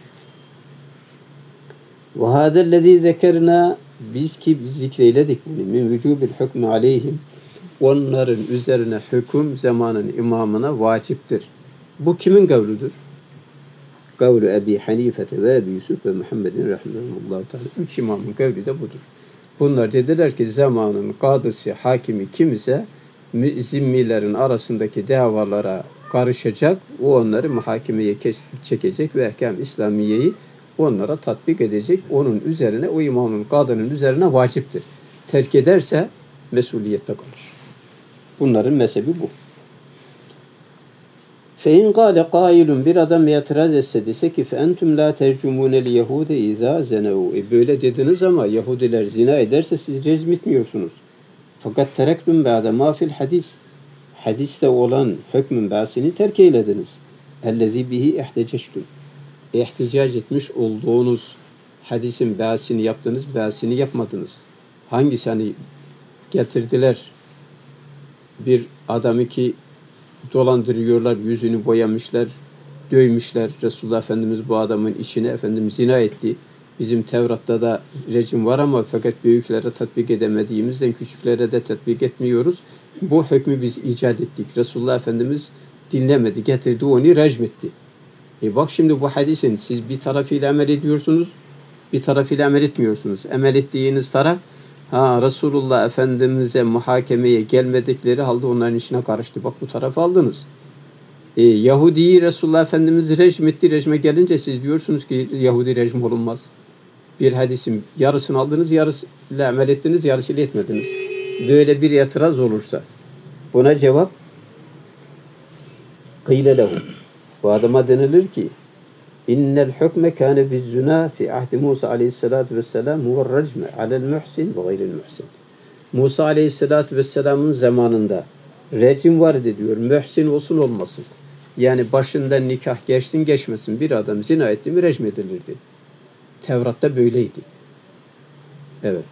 Ve hâdellezî zekerna, biz ki zikreyledik bunu, min vücûbil hükmü aleyhim, onların üzerine hüküm zamanın imamına vaciptir. Bu kimin kavludur? Kavlu Ebi Hanifete ve Ebi Yusuf ve Muhammedin rahimahullahu teala. Üç imamın kavli de budur. Bunlar dediler ki zamanın kadısı, hakimi kim ise zimmilerin arasındaki davalara karışacak, o onları muhakemeye çekecek ve ehkam İslamiye'yi onlara tatbik edecek. Onun üzerine, o imamın, kadının üzerine vaciptir. Terk ederse mesuliyette kalır. Bunların mezhebi bu. فَاِنْ قَالَ قَائِلٌ, bir adam itiraz etse dese ki فَاَنْتُمْ لَا تَرْجُمُونَ الْيَهُودَ اِذَا زَنَوْا, böyle dediniz ama Yahudiler zina ederse siz rejim etmiyorsunuz. Fakat terektum ba'de ma fil hadis, hadiste olan hükmün ba'sini terk eylediniz. اَلَّذ۪ي بِهِ اِحْتَجَشْتُمْ, ihticac etmiş olduğunuz hadisin ba'sini yaptınız, ba'sini yapmadınız. Hangisi? Hani getirdiler bir adamı ki dolandırıyorlar, yüzünü boyamışlar, dövmüşler. Resulullah Efendimiz bu adamın işine efendim zina etti. Bizim Tevrat'ta da rejim var ama fakat büyüklere tatbik edemediğimizden küçüklere de tatbik etmiyoruz. Bu hükmü biz icat ettik. Resulullah Efendimiz dinlemedi, getirdi, onu rejim etti. Bak şimdi bu hadisin siz bir tarafıyla amel ediyorsunuz, bir tarafıyla amel etmiyorsunuz. Amel ettiğiniz taraf, Resulullah Efendimiz'e muhakemeye gelmedikleri halde onların işine karıştı. Bak bu tarafı aldınız. Yahudi'yi Resulullah Efendimiz rejim etti. Rejime gelince siz diyorsunuz ki Yahudi rejim olunmaz. Bir hadisin yarısını aldınız, yarısıyla amel ettiniz, yarısıyla etmediniz. Böyle bir itiraz olursa buna cevap kıyle lehu. Bu adama denilir ki İnnel hükme kâne bizzuna fi ahdi Musa aleyhissalâtu vesselâm huvel racme alel muhsin ve gayril muhsin. Musa aleyhissalâtu vesselamın zamanında rejim vardı diyor. Muhsin olsun olmasın. Yani başından nikah geçsin geçmesin bir adam zina etti mi rejim edilirdi. Tevrat'ta böyleydi. Evet.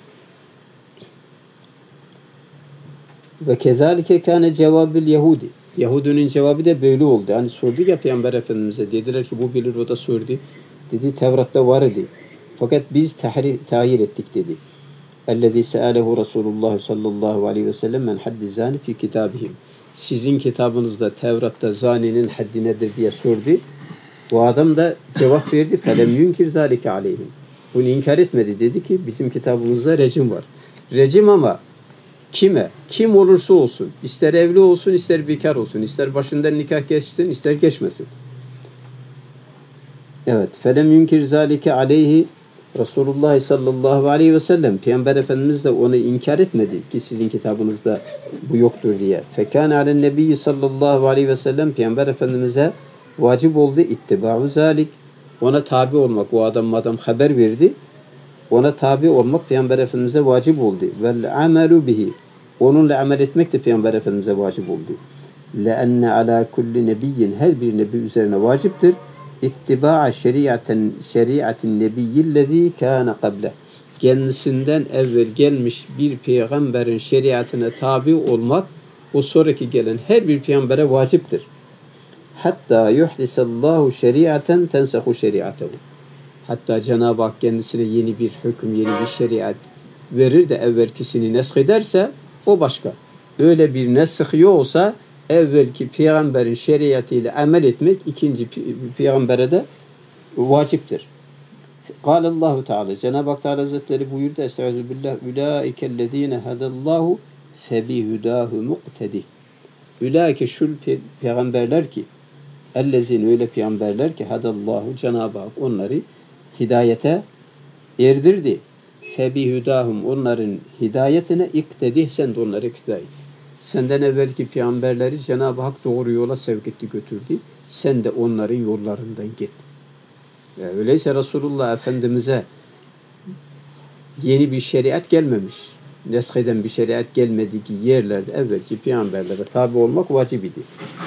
Ve kezalike kâne cevabil Yahudi. Yahudinin cevabı da böyle oldu. Hani sordu ya Peygamber Efendimiz'e. Dediler ki bu bilir, o da sordu. Dedi Tevrat'ta var idi. Fakat biz tahir ettik dedi. اَلَّذ۪ي سَأَلَهُ Resulullah sallallahu aleyhi ve sellem men haddi zani fi kitabihim. Sizin kitabınızda Tevrat'ta zaninin haddi nedir diye sordu. Bu adam da cevap verdi. فَلَمْ يُنْكِرْ ذَٰلِكَ عَلَيْهِمْ. Bunu inkar etmedi. Dedi ki bizim kitabımızda rejim var. Rejim ama kime? Kim olursa olsun. İster evli olsun, ister bekar olsun. İster başından nikah geçsin, ister geçmesin. Evet. فَلَمْ يُنْكِرْ ذَٰلِكَ عَلَيْهِ Resulullah sallallahu aleyhi ve sellem. Peygamber Efendimiz de onu inkar etmedi ki sizin kitabınızda bu yoktur diye. فَكَانَ عَلَى النَّبِيِّ sallallahu aleyhi ve sellem. Peygamber Efendimiz'e vacip oldu ittiba'u zalik. Ona tabi olmak. O adam haber verdi. Ona tabi olmak Peygamber Efendimiz'e vacip oldu. وَالْعَمَلُ bihi. Onunla amel etmek de Peygamber Efendimiz'e vacip oldu. لَأَنَّ عَلَى كُلِّ نَبِيٍّ her bir nebi üzerine vaciptir. İttiba'a şeriatin nebiyyillezî kâne kable. Kendisinden evvel gelmiş bir peygamberin şeriatına tabi olmak, o sonraki gelen her bir peygambere vaciptir. Hatta yuhdisallahu şeriaten tensahu şeriatehu. Hatta Cenab-ı Hak kendisine yeni bir hüküm, yeni bir şeriat verir de evvelkisini nesk ederse o başka. Öyle bir nesk olsa evvelki peygamberin şeriatıyla amel etmek ikinci peygambere de vaciptir. Allahu Teala, Cenab-ı Hak Teala Hazretleri buyurdu. Estaizu billah. Ulaikellezine hedallahu febihudahu muqtedi. Ülâke şu peygamberler ki ellezine öyle peygamberler ki hadallahu Cenab-ı Hak onları hidayete erdirdi. Febihudahum onların hidayetine iktedi sen de onları iktidâ et. Senden evvelki peygamberleri Cenab-ı Hak doğru yola sevk etti götürdü. Sen de onların yollarından git. Öyleyse Resulullah Efendimiz'e yeni bir şeriat gelmemiş. Nesheden bir şeriat gelmediği yerlerde evvelki peygamberlere tabi olmak vacip idi.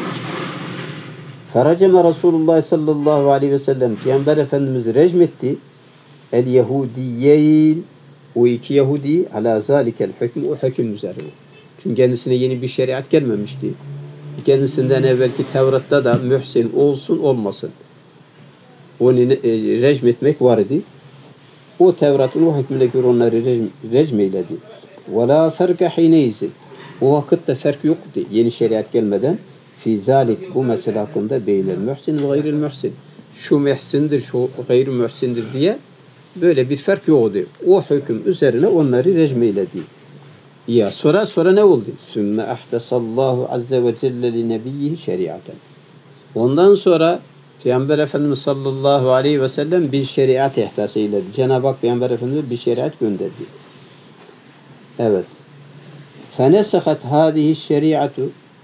Feraceme Resulullah sallallahu aleyhi ve sellem Peygamber Efendimiz'i recmetti. El Yahudiyeyn o iki Yahudi ala zalikel hükmü o hüküm üzerine. Çünkü kendisine yeni bir şeriat gelmemişti. Kendisinden evvelki Tevrat'ta da mühsin olsun olmasın. Onu recmetmek var idi. O Tevrat'ın o hükmüne göre onları recmeyledi. وَلَا فَرْقَ حِينَيْزِ O vakitte fark yoktu yeni şeriat gelmeden. Fi zalik bu mesele hakkında beynel mühsin ve gayril mühsin. Şu mühsindir, şu gayri mühsindir diye böyle bir fark yoktu. O hüküm üzerine onları recmeyledi. Ya sonra ne oldu? Sümme ahdesallahu azze ve celle li nebiyyihi şeriaten. Ondan sonra Peygamber Efendimiz sallallahu aleyhi ve sellem bir şeriat ihdas eyledi. Cenab-ı Hak Peygamber Efendimiz bir şeriat gönderdi. Evet. Fenesahat hadihi şeriatu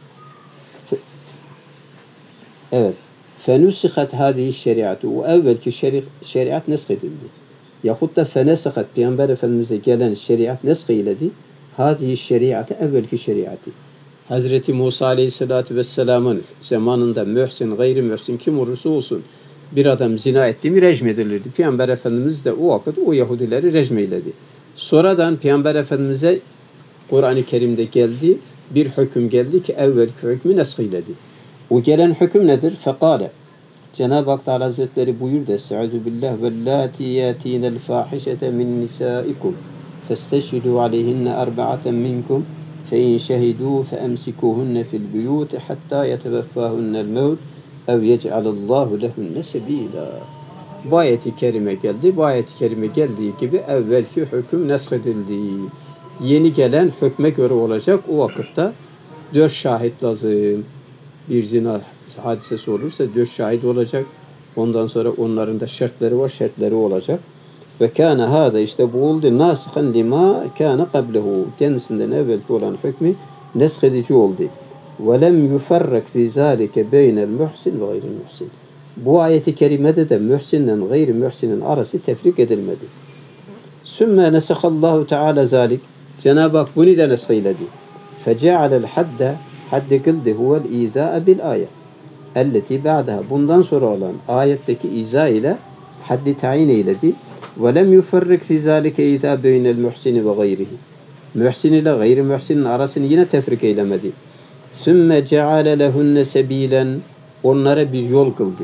Evet. Fenusihat hadihi şeriatu o evvelki şeriat nesk edildi. Yahut da fenesahat Peygamber Efendimiz'e gelen şeriat nesk eyledi. Hadihi şeriatı evvelki şeriatı. Hazreti Musa Aleyhisselatü Vesselam'ın zamanında mühsin, gayri mühsin kim olursa olsun bir adam zina etti mi recmedilirdi. Peygamber Efendimiz de o vakit o Yahudileri recmeyledi. Sonradan Peygamber Efendimiz'e Kur'an-ı Kerim'de geldi, bir hüküm geldi ki evvelki hükmü neshiyledi. O gelen hüküm nedir? Fekale. Cenab-ı Hak Teala Hazretleri buyurdu. Estaizu billah vellâti yâtînel fâhişete min nisâikum festeşhidû aleyhinne arba'aten minkum فَاِنْ شَهِدُوا فَاَمْسِكُوهُنَّ فِي الْبُيُوتِ حَتَّى يَتَوَفَّاهُنَّ الْمَوْتِ اَوْ يَجْعَلَ اللّٰهُ لَهُنَّ سَب۪يلًا Bu ayet-i kerime geldi. Bu ayet-i kerime geldiği gibi evvelki hüküm neshedildi. Yeni gelen hükme göre olacak. O vakitte 4 şahit lazım. Bir zina hadisesi olursa 4 şahit olacak. Ondan sonra onların da şartları var, şartları olacak. Ve kâne hâda işte bu oldu nâsihan limâ kâne qablehu. Kendisinden evvelki olan hükmü neshedici oldu. Ve lem yufarrak fî zâlike beynel muhsin ve gayril muhsin. Bu ayeti kerimede de mühsinle gayri mühsinin arası tefrik edilmedi. Sümme nesahallahu teâlâ zâlik. Cenab-ı Hak bunu da nesheyledi. Fece'alel hadde haddi kıldı huvel izâe bil ayet. Elleti ba'daha. Bundan sonra olan ayetteki izâ ile haddi tayin eyledi. وَلَمْ يُفَرِّقْ فِي ذَٰلِكَ اِذَا بَيْنَ الْمُحْسِنِ وَغَيْرِهِ Mühsin ile gayri mühsinin arasını yine tefrik eylemedi. ثُمَّ جَعَلَ لَهُنَّ سَب۪يلًا Onlara bir yol kıldı.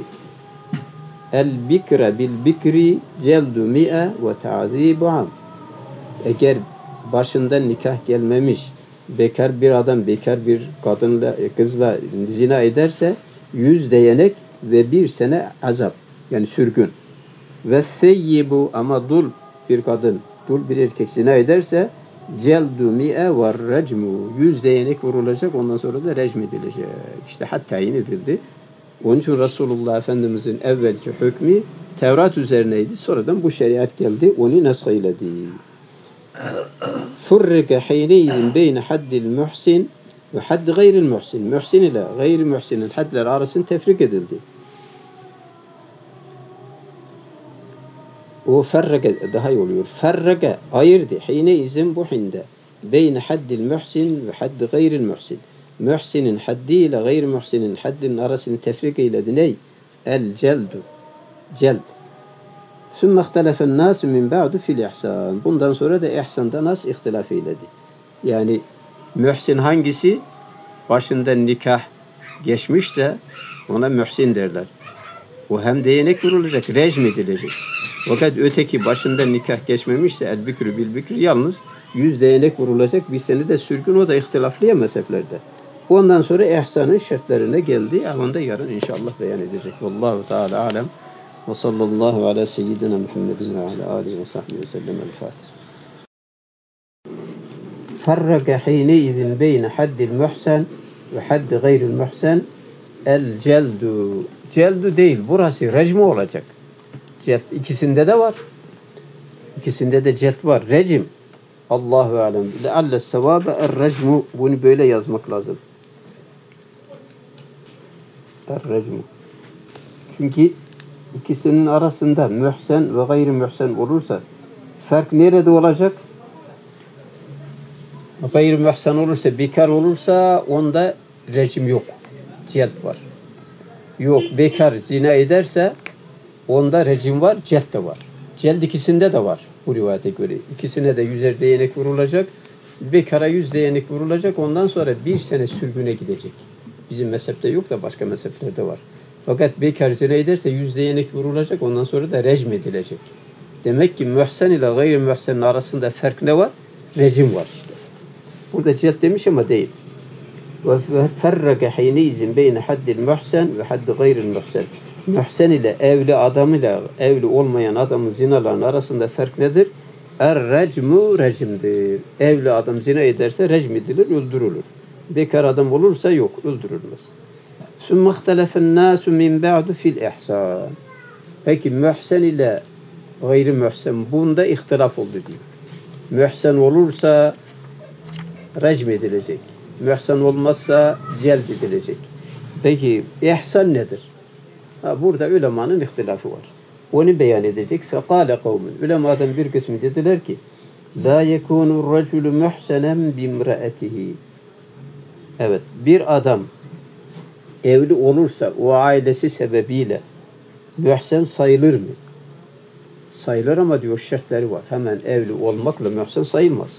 الْبِكْرَ بِالْبِكْرِ جَلْدُ مِئَ وَتَعْذ۪يبُ عَمْ Eğer başından nikah gelmemiş, bekar bir adam, bekar bir kadınla, kızla zina ederse 100 değnek ve 1 sene azap, yani sürgün. Ve seyyibu ama dul bir kadın, dul bir erkek zina ederse celdu mi'e ve recmu 100 değnek vurulacak, ondan sonra da recm edilecek. İşte hatta edildi. Onun için Resulullah Efendimizin evvelki hükmü Tevrat üzerineydi. Sonradan bu şeriat geldi. Onu nesheyledi. Furrike hineydin beyne haddil muhsin ve haddi gayril muhsin. Muhsin ile gayri muhsinin hadler arasında tefrik edildi. O ferrege daha iyi oluyor. Ferrege ayırdı. Hine izin bu hinde. Beyne haddil muhsin ve haddi gayril muhsin. Muhsinin haddi ile gayri muhsinin haddinin arasını tefrik eyledi. Ney? El celdu. Celd. Sümme ihtelefen nasu min ba'du fil ihsan. Bundan sonra da ihsanda nas ihtilaf eyledi. Yani muhsin hangisi? Başından nikah geçmişse ona muhsin derler. O hem değnek vurulacak, recm edilecek. Fakat öteki başından nikah geçmemişse el bükrü bil bükrü yalnız 100 değnek vurulacak, bir sene de sürgün, o da ihtilaflı ya mezheplerde. Ondan sonra ihsanın şartlarına geldi. Ama da yarın inşallah beyan edecek. Vallahu Teala alem. Ve sallallahu ala seyyidina Muhammedin ve ala alihi ve sahbihi ve sellem. El Fatiha. Ferrake hineizin beyne haddil muhsen ve haddi gayril muhsen el celdu. Celdu değil, burası recmi olacak. Celt ikisinde de var. İkisinde de celt var. Recim. Allahu alem. Lealle sevabe er-recmu. Bunu böyle yazmak lazım. Er-recmu. Çünkü ikisinin arasında mühsen ve gayri mühsen olursa fark nerede olacak? Gayri mühsen olursa, bekar olursa onda recim yok. Celt var. Yok, bekar zina ederse onda recim var, celt de var. Celd ikisinde de var bu rivayete göre. İkisine de 100'er değnek vurulacak. Bekara 100 değnek vurulacak. Ondan sonra 1 sene sürgüne gidecek. Bizim mezhepte yok da başka mezheplerde var. Fakat bekar zina ederse 100 değnek vurulacak. Ondan sonra da recm edilecek. Demek ki mühsen ile gayri mühsenin arasında fark ne var? Recim var işte. Burada celt demiş ama değil. Ve ferrake hineizin beyne haddil mühsen ve haddi gayril mühsen. Mühsen ile evli adam ile evli olmayan adamın zinaların arasında fark nedir? Er-recmu recimdir. Evli adam zina ederse recm edilir, öldürülür. Bekar adam olursa yok, öldürülmez. Sümme ihtelefen nâsu min ba'du fil ihsan. Peki mühsen ile gayri mühsen bunda ihtilaf oldu diyor. Mühsen olursa recm edilecek. Mühsen olmazsa celd edilecek. Peki ihsan nedir? Burada ulemanın ihtilafı var. Onu beyan edecek. Fekale kavmin. Ulemadan bir kısmı dediler ki la yekûnur raculu muhsenen bimraetihi. Evet, bir adam evli olursa o ailesi sebebiyle mühsen sayılır mı? Sayılır ama diyor şartları var. Hemen evli olmakla mühsen sayılmaz.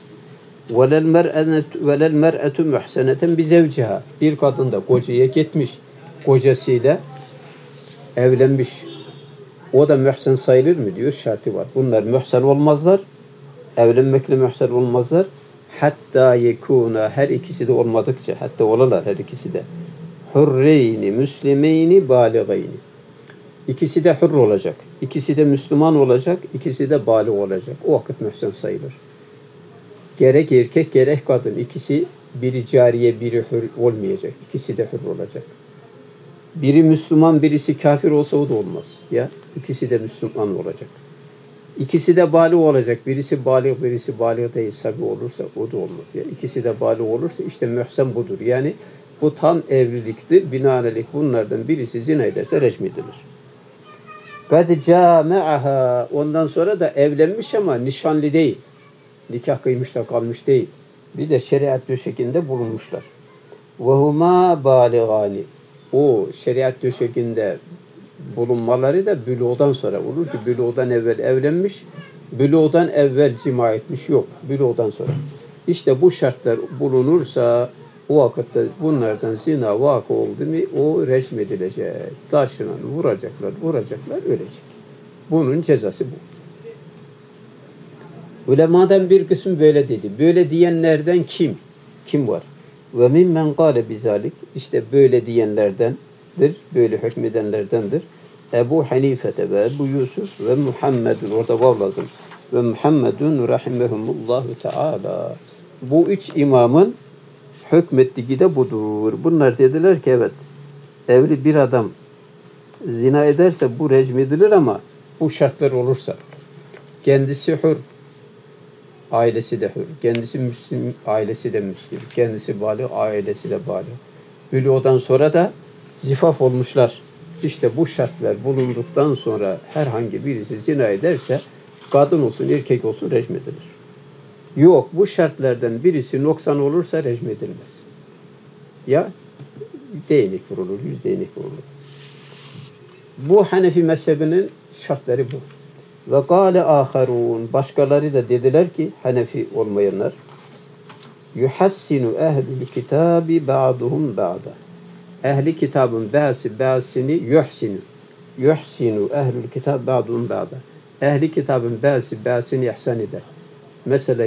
Velel mer'etu muhseneten bi zevciha. Bir kadın da kocaya gitmiş. Kocasıyla evlenmiş. O da mühsen sayılır mı diyor, şartı var. Bunlar mühsen olmazlar. Evlenmekle mühsen olmazlar. Hatta yekûna, her ikisi de olmadıkça, hatta olalar her ikisi de. Hurreyni, müslimeyni, baligayni. İkisi de hür olacak. İkisi de Müslüman olacak. İkisi de balig olacak. O vakit mühsen sayılır. Gerek erkek gerek kadın. İkisi, biri cariye biri hür olmayacak. İkisi de hür olacak. Biri Müslüman birisi kafir olsa o da olmaz. Ya ikisi de Müslüman olacak. İkisi de balig olacak. Birisi balig değil, sabi olursa o da olmaz. Ya ikisi de balig olursa işte mühsen budur. Yani bu tam evliliktir. Binaenaleyh bunlardan birisi zina ederse recm edilir. Kad câme'aha, ondan sonra da evlenmiş ama nişanlı değil. Nikah kıymış da kalmış değil. Bir de şeriat döşekinde bulunmuşlar. Ve huma baligani. O şeriat döşekinde bulunmaları da bülûğdan sonra olur ki bülûğdan evvel evlenmiş, bülûğdan evvel cima etmiş yok. Bülûğdan sonra. İşte bu şartlar bulunursa o vakitte bunlardan zina vakı oldu mu o recm edilecek. Taşla vuracaklar, ölecek. Bunun cezası bu. Ulemadan bir kısmı böyle dedi. Böyle diyenlerden kim? Kim var? Ve mimmen kâle bizalik, işte böyle diyenlerdendir, böyle hükmedenlerdendir. Ebu Hanifete ve Ebu Yusuf ve Muhammedun, orada vav lazım. Ve Muhammedun rahimehumullahu teala. Bu üç imamın hükmettiği de budur. Bunlar dediler ki evet, evli bir adam zina ederse bu recm edilir ama bu şartlar olursa kendisi hür, ailesi de hür, kendisi Müslüm, ailesi de Müslüm, kendisi balig, ailesi de balig. Bülûğdan sonra da zifaf olmuşlar. İşte bu şartlar bulunduktan sonra herhangi birisi zina ederse kadın olsun erkek olsun recm edilir. Yok, bu şartlardan birisi noksan olursa recm edilmez. Ya değnek vurulur, 100 değnek vurulur. Bu Hanefi mezhebinin şartları bu. Ve kâle âherûn, başkaları da dediler ki Hanefi olmayanlar, yuhassinu ehlül kitâbi ba'duhum ba'da. Ehli kitabın bazısını yuhsinu ehlül kitab ba'duhum ba'da. Ehli kitabın bazısını ihsan eder. Mesela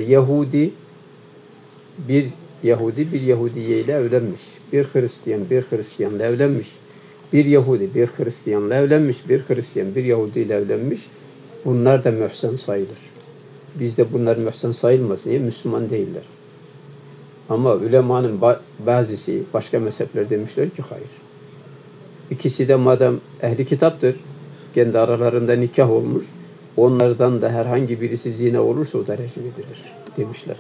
bir Yahudiye ile evlenmiş. Bir Hristiyanla evlenmiş. Bir Yahudi bir Hristiyanla evlenmiş. Bir Hristiyan bir Yahudi ile evlenmiş. Bunlar da mühsen sayılır. Bizde bunlar mühsen sayılmaz. Niye? Müslüman değiller. Ama ulemanın bazısı başka mezhepler demişler ki hayır. İkisi de madem ehli kitaptır, kendi aralarında nikah olmuş, onlardan da herhangi birisi zina olursa o da rejim edilir demişler.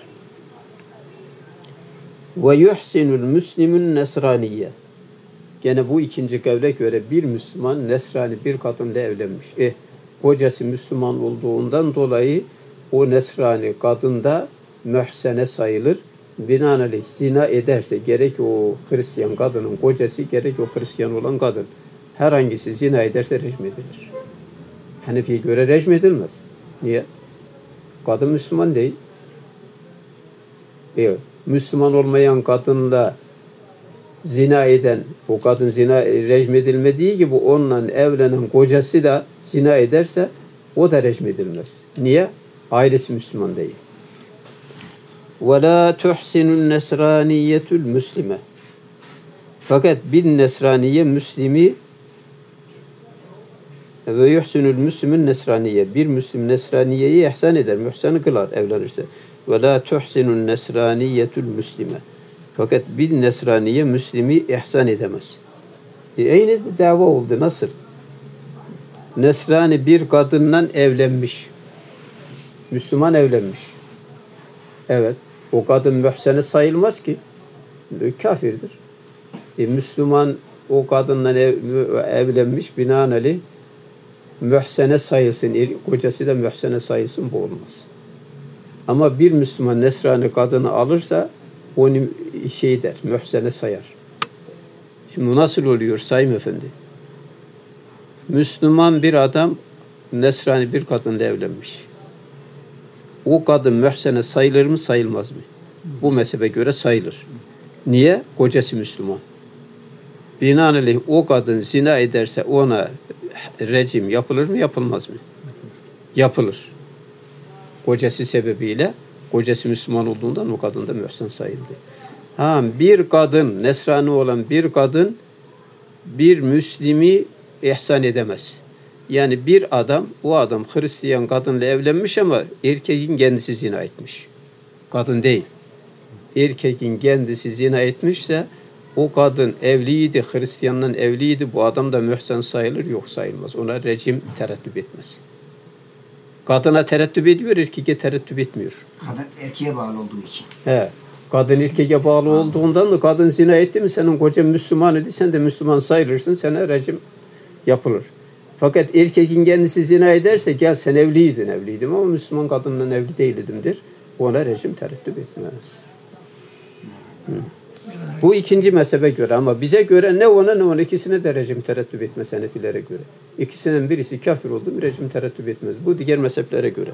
Ve yuhsinul müslimun nesraniye. Gene bu ikinci kavle göre bir Müslüman nesrani bir kadınla evlenmiş. Kocası Müslüman olduğundan dolayı o nesrani kadın da mühsene sayılır. Binaenaleyh zina ederse gerek o Hristiyan kadının kocası gerek o Hristiyan olan kadın herhangisi zina ederse rejim edilir. Hanefi'ye göre rejim edilmez. Niye? Kadın Müslüman değil. Müslüman olmayan kadınla zina eden, o kadın zina rejim edilmediği gibi onunla evlenen kocası da zina ederse o da rejim edilmez. Niye? Ailesi Müslüman değil. وَلَا تُحْسِنُ النَّسْرَانِيَّةُ الْمُسْلِمَةِ. Fakat bir nesraniye Müslimi ve yuhsinul müslümün nesraniye. Bir Müslüm nesraniyeyi ihsan eder, mühsen kılar evlenirse. وَلَا تُحْسِنُ النَّسْرَانِيَّةُ الْمُسْلِمَةِ. Fakat bir nesraniye Müslimi ihsan edemez. Aynı dava oldu. Nasıl? Nesrani bir kadınla evlenmiş. Müslüman evlenmiş. Evet. O kadın mühsene sayılmaz ki. Kafirdir. Müslüman o kadınla evlenmiş binaenaleyh mühsene sayılsın. Kocası da mühsene sayılsın. Bu olmaz. Ama bir Müslüman nesrani kadını alırsa onu der, mühsene sayar. Şimdi nasıl oluyor Sayın Efendi? Müslüman bir adam nesrani bir kadınla evlenmiş. O kadın mühsene sayılır mı sayılmaz mı? Bu mezhebe göre sayılır. Niye? Kocası Müslüman. Binaenaleyh o kadın zina ederse ona rejim yapılır mı yapılmaz mı? Yapılır. Kocası sebebiyle, kocası Müslüman olduğundan o kadın da mühsen sayıldı. Bir kadın, nesrani olan bir kadın bir Müslimi ihsan edemez. Yani bir adam, o adam Hristiyan kadınla evlenmiş ama erkeğin kendisi zina etmiş. Kadın değil. Erkeğin kendisi zina etmişse o kadın evliydi, Hristiyanla evliydi, bu adam da mühsen sayılır, yok sayılmaz. Ona rejim tereddüt etmez. Kadına tereddüt ediyor, erkeğe tereddüt etmiyor. Kadın erkeğe bağlı olduğu için. Kadın erkeğe bağlı olduğundan da kadın zina etti mi senin kocan Müslüman idi, sen de Müslüman sayılırsın, sana rejim yapılır. Fakat erkeğin kendisi zina ederse gel sen evliydim ama Müslüman kadınla evli değildim der. Ona rejim tereddüt etmez. Bu ikinci mezhebe göre ama bize göre ne ona ikisine de rejim tereddüt etmez Hanefilere göre. İkisinden birisi kafir oldu mu rejim tereddüt etmez. Bu diğer mezheplere göre.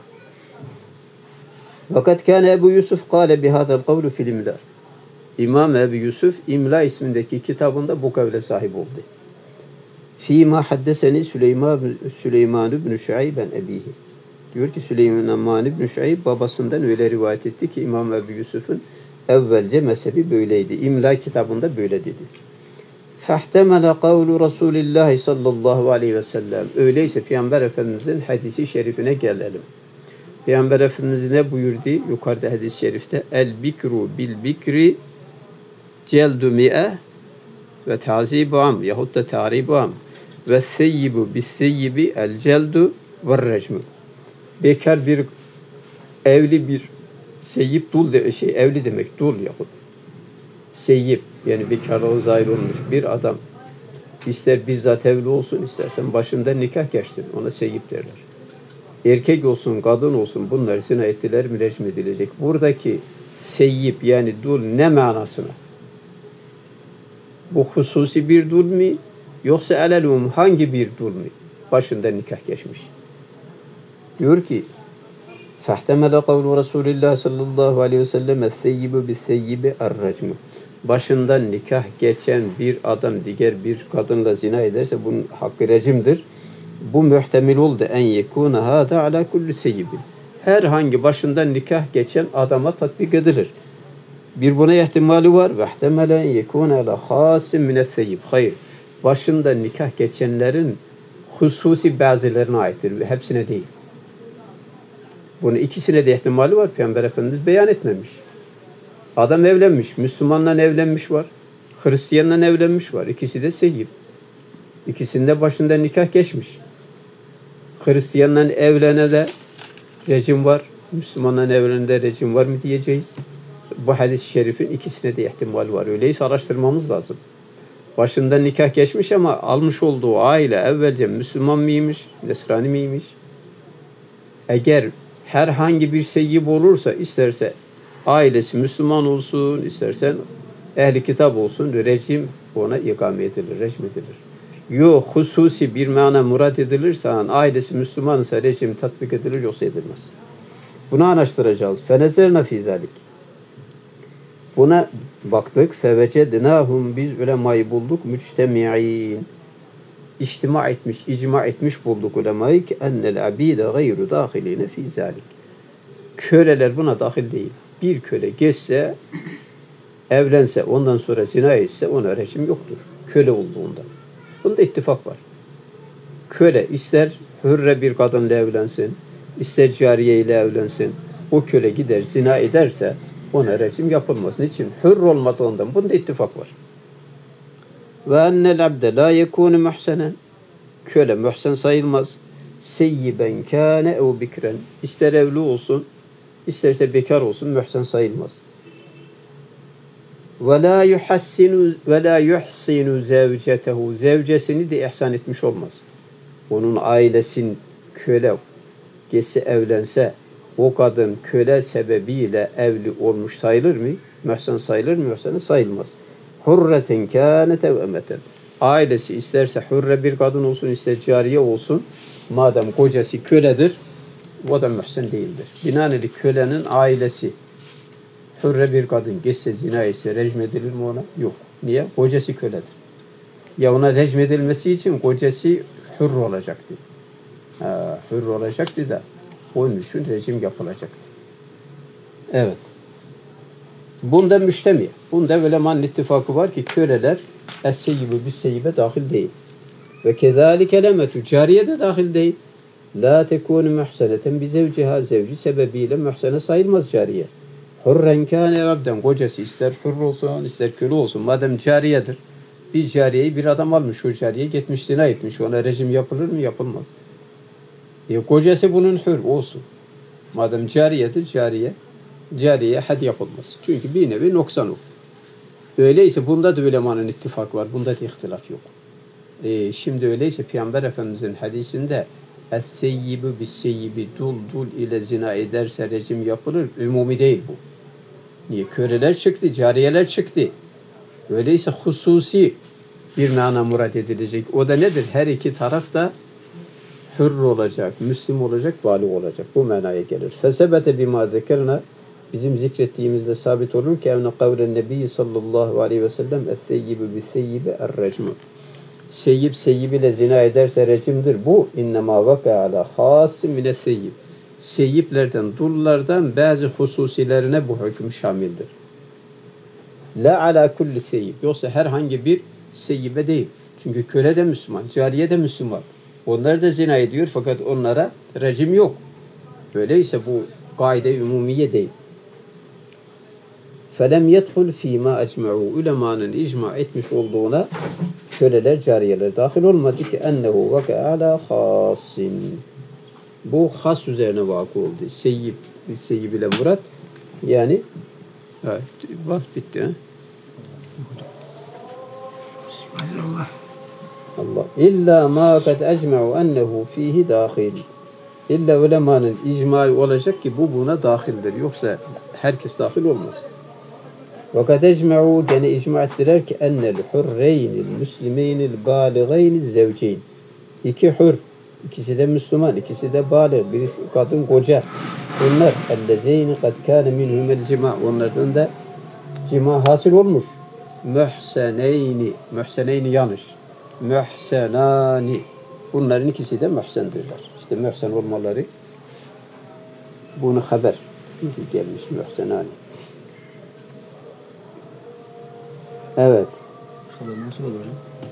Fakat kâne Ebu Yusuf kâle bihâdel kavlu fil imlâ. İmam Ebu Yusuf İmla ismindeki kitabında bu kavle sahip oldu. Fîmâ haddeseni Süleyman ibn Şuayben ebihi. Diyor ki Süleyman ibn Şuayb babasından öyle rivayet etti ki İmam Ebu Yusuf'un evvelce mezhebi böyleydi. İmla kitabında böyle dedi. فَاحْتَمَلَ قَوْلُ رَسُولِ اللّٰهِ sallallahu aleyhi ve sellem. Öyleyse Peygamber Efendimizin hadisi şerifine gelelim. Peygamber Efendimiz ne buyurdu? Yukarıda hadis-i şerifte el-bikru bil-bikri celdu mi'e ve tazibu am yahut da taribu am ve seyyibu bis-seyyibi el-celdu ve-recmu. Bekar bir evli bir seyyip dul evli demek dul yahut seyyip yani bekarlığı zahir olmuş bir adam ister bizzat evli olsun istersen başında nikah geçsin ona seyyip derler. Erkek olsun kadın olsun bunlar zina ettiler mi rejim edilecek. Buradaki seyyip yani dul ne manasına? Bu hususi bir dul mi yoksa elelum hangi bir dul mi? Başında nikah geçmiş. Diyor ki فَاحْتَمَلَ قَوْلُ رَسُولِ اللّٰهِ sallallahu aleyhi ve sellem اَثَّيِّبُ بِالثَّيِّبِ الرَّجْمُ. Başından nikah geçen bir adam diğer bir kadınla zina ederse bunun hakkı rejimdir. Bu muhtemel oldu en yekûne hâdâ alâ kulli seyyibin. Herhangi başından nikah geçen adama tatbik edilir. Bir buna ihtimali var. وَاحْتَمَلَ اَنْ يَكُونَ عَلَى خَاسٍ مِنَ الثَّيِّبِ. Hayır. Başında nikah geçenlerin hususi bazılarına aittir. Hepsine değil. Bunun ikisine de ihtimali var. Peygamber Efendimiz beyan etmemiş. Adam evlenmiş. Müslümanla evlenmiş var. Hristiyanla evlenmiş var. İkisi de seyyib. İkisinde başında nikah geçmiş. Hristiyanla evlene de rejim var. Müslümanla evlene de rejim var mı diyeceğiz. Bu hadis-i şerifin ikisine de ihtimal var. Öyleyse araştırmamız lazım. Başında nikah geçmiş ama almış olduğu aile evvelce Müslüman mıymış, Nesrani miymiş? Eğer herhangi bir seyyib olursa, isterse ailesi Müslüman olsun, istersen ehli kitap olsun, rejim ona ikame edilir, rejim edilir. Yok, hususi bir mana murad edilirse, ailesi Müslüman ise rejim tatbik edilir, yoksa edilmez. Bunu araştıracağız. Fenezerna fî zâlik. Buna baktık. Fevecednâhum, biz ulemayı bulduk. Müctemi'in. İçtima etmiş, icma etmiş bulduk ulemayı ki ennel abîde gayru dâhilîne fî zâlik. Köleler buna dahil değil. Bir köle geçse, evlense, ondan sonra zina etse ona rejim yoktur. Köle olduğunda. Bunda ittifak var. Köle ister hürre bir kadınla evlensin, ister cariye ile evlensin. O köle gider zina ederse ona rejim yapılmaz. Niçin? Hür olmadığından. Bunda ittifak var. Ve ennel abde la yekûne muhsenen. Köle muhsen sayılmaz. Seyyiben kâne ev bikren. İster evli olsun, isterse bekar olsun, muhsen sayılmaz. Ve la yuhsinu zevcetehu. Zevcesini de ihsan etmiş olmaz. Onun ailesin köle geçse, evlense, o kadın köle sebebiyle evli olmuş sayılır mı? Mühsen sayılır mı? Mühsen sayılmaz. Hurreten kânet ev emeten. Ailesi isterse hürre bir kadın olsun, ister cariye olsun, madem kocası köledir, o da mühsen değildir. Binaenaleyh kölenin ailesi hürre bir kadın geçse, zina etse rejim edilir mi ona? Yok. Niye? Kocası köledir. Ya ona rejim edilmesi için kocası hür olacaktı. Hür olacaktı da onun için rejim yapılacaktı. Evet. Bunda müştemi. Bunda ulemanın ittifakı var ki köleler es-seyyibu bis-seyyibe dahil değil. Ve kezalike lemetü cariye de dahil değil. La tekûnü muhseneten bi zevciha, zevci sebebiyle muhsene sayılmaz cariye. Hurren kâne abden, kocası ister hür olsun, ister köle olsun. Madem cariyedir, bir cariyeyi bir adam almış, o cariye gitmiş zina etmiş. Ona rejim yapılır mı? Yapılmaz. Kocası bunun hür olsun. Madem cariyedir, cariyeye had yapılmaz. Çünkü bir nevi noksan o. Öyleyse bunda da ulemanın ittifak var. Bunda da ihtilaf yok. Şimdi öyleyse Peygamber Efendimizin hadisinde es-seyyibu bis-seyyibi, dul ile zina ederse rejim yapılır. Umumi değil bu. Niye? Köleler çıktı, cariyeler çıktı. Öyleyse hususi bir mana murad edilecek. O da nedir? Her iki taraf da hür olacak, Müslüm olacak, bâlig olacak. Bu manaya gelir. Fesebete bimâ zekerna, bizim zikrettiğimizde sabit olur ki evne kavlen nebi sallallahu aleyhi ve sellem es-seyyibu bis-seyyibe er-recmu. Seyyib seyyib ile zina ederse rejimdir. Bu innemâ vaka ala hâssim mine seyyib. Seyyiblerden, dullardan bazı hususilerine bu hüküm şamildir. La ala kulli seyyib. Yoksa herhangi bir seyyibe değil. Çünkü köle de Müslüman, cariye de Müslüman. Onlar da zina ediyor fakat onlara rejim yok. Böyleyse bu kaide-i umumiye değil. فَلَمْ يَدْخُلْ ف۪ي مَا اَجْمَعُوا. Ulemanın icma etmiş olduğuna köleler, cariyeler dahil olmadı ki ennehu vaka ala hasin. Bu has üzerine vakı oldu. Seyyib ile murat. Yani evet, vakit bitti. Allah. Allah. İlla ma kad ecma'u ennehu fihi dahil. İlla ulemanın icmayı olacak ki bu buna dahildir. Yoksa herkes dahil olmaz. Ve kad ecma'u, gene icma ettiler ki ennel hurreynil müslimeynil bâligeynil zevceyn. İki hür, ikisi de Müslüman, ikisi de bâlig, birisi kadın koca. Onlar ellezeyni kad kâne minhumel cima. Onlardan da cima hasıl olmuş. Muhseneyni yanlış. Muhsenani. Bunların ikisi de muhsendirler. İşte muhsen olmaları bunu haber gelmiş, muhsenani. Evet. Haber nasıl olur?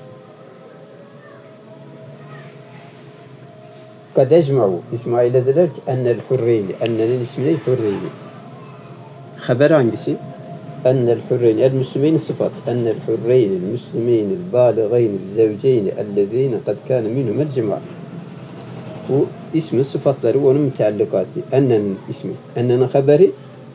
Kad ecma'u, İsmail dediler ki ennel hurreyni. Ennenin ismi ne? Hurreyni. Haber hangisi? Ennel hurreyni el müslümeyni sıfat. Ennel hurreyni el müslümeyni el baligayni zevceyni ellezine kad kâne minhumel cema. Bu ismin sıfatları onun müteallikatı. Ennenin ismi. Ennenin haberi.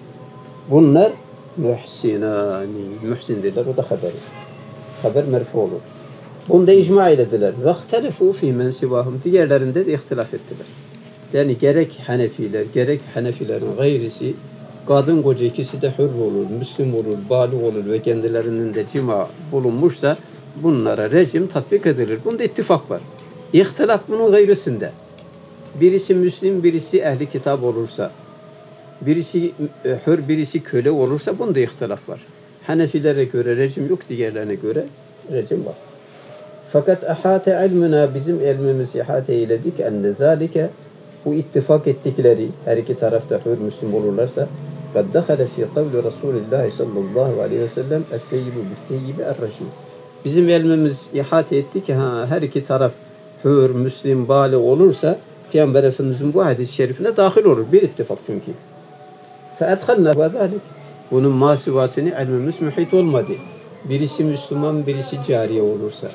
Bunlar muhsinani. Muhsindirler. O da haberi. Haber merfu olur. Bunda icma eylediler. Ve ihtelefû fî men sivâhum. Diğerlerinde de ihtilaf ettiler. Yani gerek Hanefiler, gerek Hanefilerin gayrisi, kadın koca ikisi de hür olur, Müslüm olur, bâlig olur ve kendilerinin de cima bulunmuşsa bunlara rejim tatbik edilir. Bunda ittifak var. İhtilaf bunun gayrısında. Birisi Müslim, birisi ehli kitap olursa, birisi hür, birisi köle olursa bunda ihtilaf var. Hanefilere göre rejim yok, diğerlerine göre rejim var. Fakat ahate ilmina, bizim ilmimiz ihate eyledik enne zalike, bu ittifak ettikleri her iki tarafta hür Müslüm olurlarsa kad dehale fi kavli Resulullah sallallahu aleyhi ve sellem es-seyyibu bis-seyyibi er-reşim. Bizim ilmimiz ihate etti ki her iki taraf hür, Müslim, bâlig olursa Peygamber Efendimiz'in bu hadis-i şerifine dahil olur. Bir ittifak çünkü. فَاَدْخَلْنَا وَذَٰلِكَ Bunun masivasını ilmimiz mühit olmadı. Birisi Müslüman, birisi cariye olursa,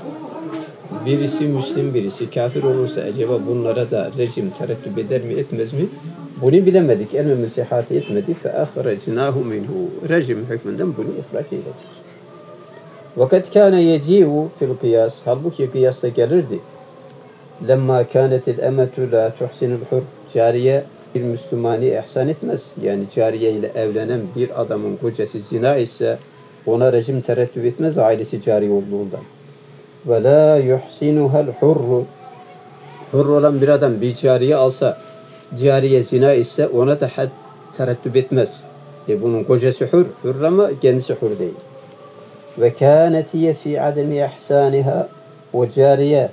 birisi Müslim, birisi kafir olursa acaba bunlara da rejim terettüp eder mi, etmez mi? Bunu bilemedik. Ilmimiz ihate etmedi. فَاَخْرَجْنَاهُ مِنْهُ Rejim hükmünden bunu ihraç eyledik. وَقَدْ كَانَ يَجِيهُ فِي الْقِيَاسِ Halbuki kıyasta gelirdi. لَمَّا كَانَتِ الْاَمَةُ لَا تُحْسِنُ الْحُرْ Cariye bir Müslümani ihsan etmez. Yani cariye ile evlenen bir adamın kocası zina ise ona rejim terettüp etmez ailesi cariye olduğundan. وَلَا يُحْسِنُهَا الْحُرُّ Hür olan bir adam bir cariye alsa, cariye zina ise ona da had terettüp etmez. Bunun kocası hür ama kendisi hür değil. وَكَانَتْ هِيَ فِي عَدَمِ اِحْسَانِهَا O cariye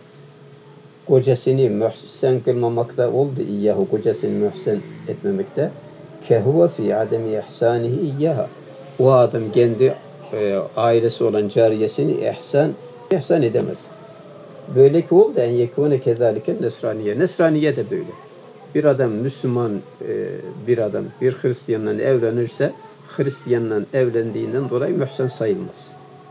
kocasını mühsen kılmamakta oldu iyyahu, kocasını mühsen etmemekte. Kehuve fi ademi ihsanihi iyyaha. O adam kendi ailesi olan cariyesini ihsan edemez. Böyle ki oldu en yekûne kezalike nesraniye. Nesraniye de böyle. Bir adam Müslüman bir adam bir Hristiyanla evlenirse Hristiyanla evlendiğinden dolayı mühsen sayılmaz.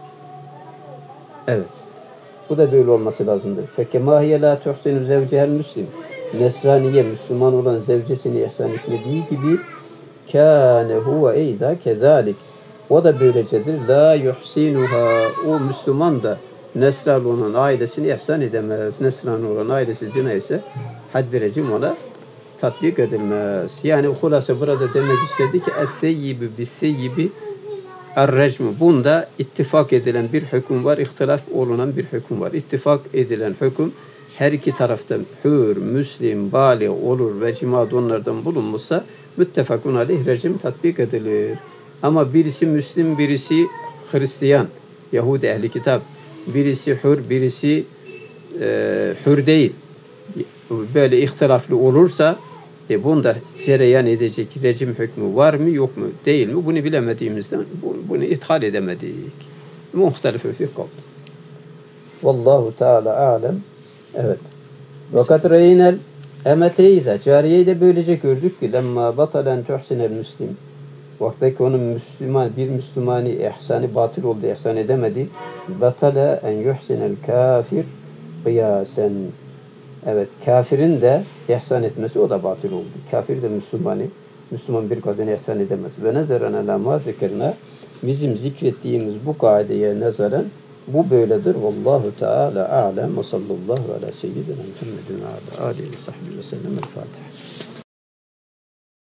Evet. Bu da böyle olması lazımdır. Fekemâhiye lâ tuhsinu zevcehel müslim. Nesraniye Müslüman olan zevcesini ihsan etmediği gibi kâne huve eyda kezâlik. O da böylecedir. Lâ yuhsinuha. O Müslüman da Nesrani olan ailesini ihsan edemez. Nesrani olan ailesi zina ise had-i rejim ona tatbik edilmez. Yani hulasa burada demek istedi ki es-seyyibi bis-seyyibi er-recm. Bunda ittifak edilen bir hüküm var, ihtilaf olunan bir hüküm var. İttifak edilen hüküm her iki taraftan hür, Müslim, bâlig olur ve cima onlardan bulunmuşsa müttefakun aleyh rejim tatbik edilir. Ama birisi Müslim, birisi Hristiyan, Yahudi ehli kitap, birisi hür, birisi hür değil. Böyle ihtilaflı olursa bunda cereyan edecek rejim hükmü var mı yok mu değil mi bunu bilemediğimizden bunu ithal edemedik. Muhtelife fi kavl. Vallahu Teala alem. Evet. Vakat reynel emeteyze cariyeyi de böylece gördük ki lemma batalen tuhsinel müslim. Vaktaki onun bir Müslümani ihsanı batıl oldu, ihsan edemedi. Batale en yuhsinel kafir kıyasen. Evet, kafirin de ihsan etmesi o da batıl oldu. Kafir de Müslüman bir kadını ihsan edemez. Ve nezeren ala ma zikirna bizim zikrettiğimiz bu kaideye nezeren bu böyledir. Vallahu Teala a'lem ve sallallahu ala seyyidina Muhammedin ve ala alihi ve sahbihi ve sellem. El Fatiha.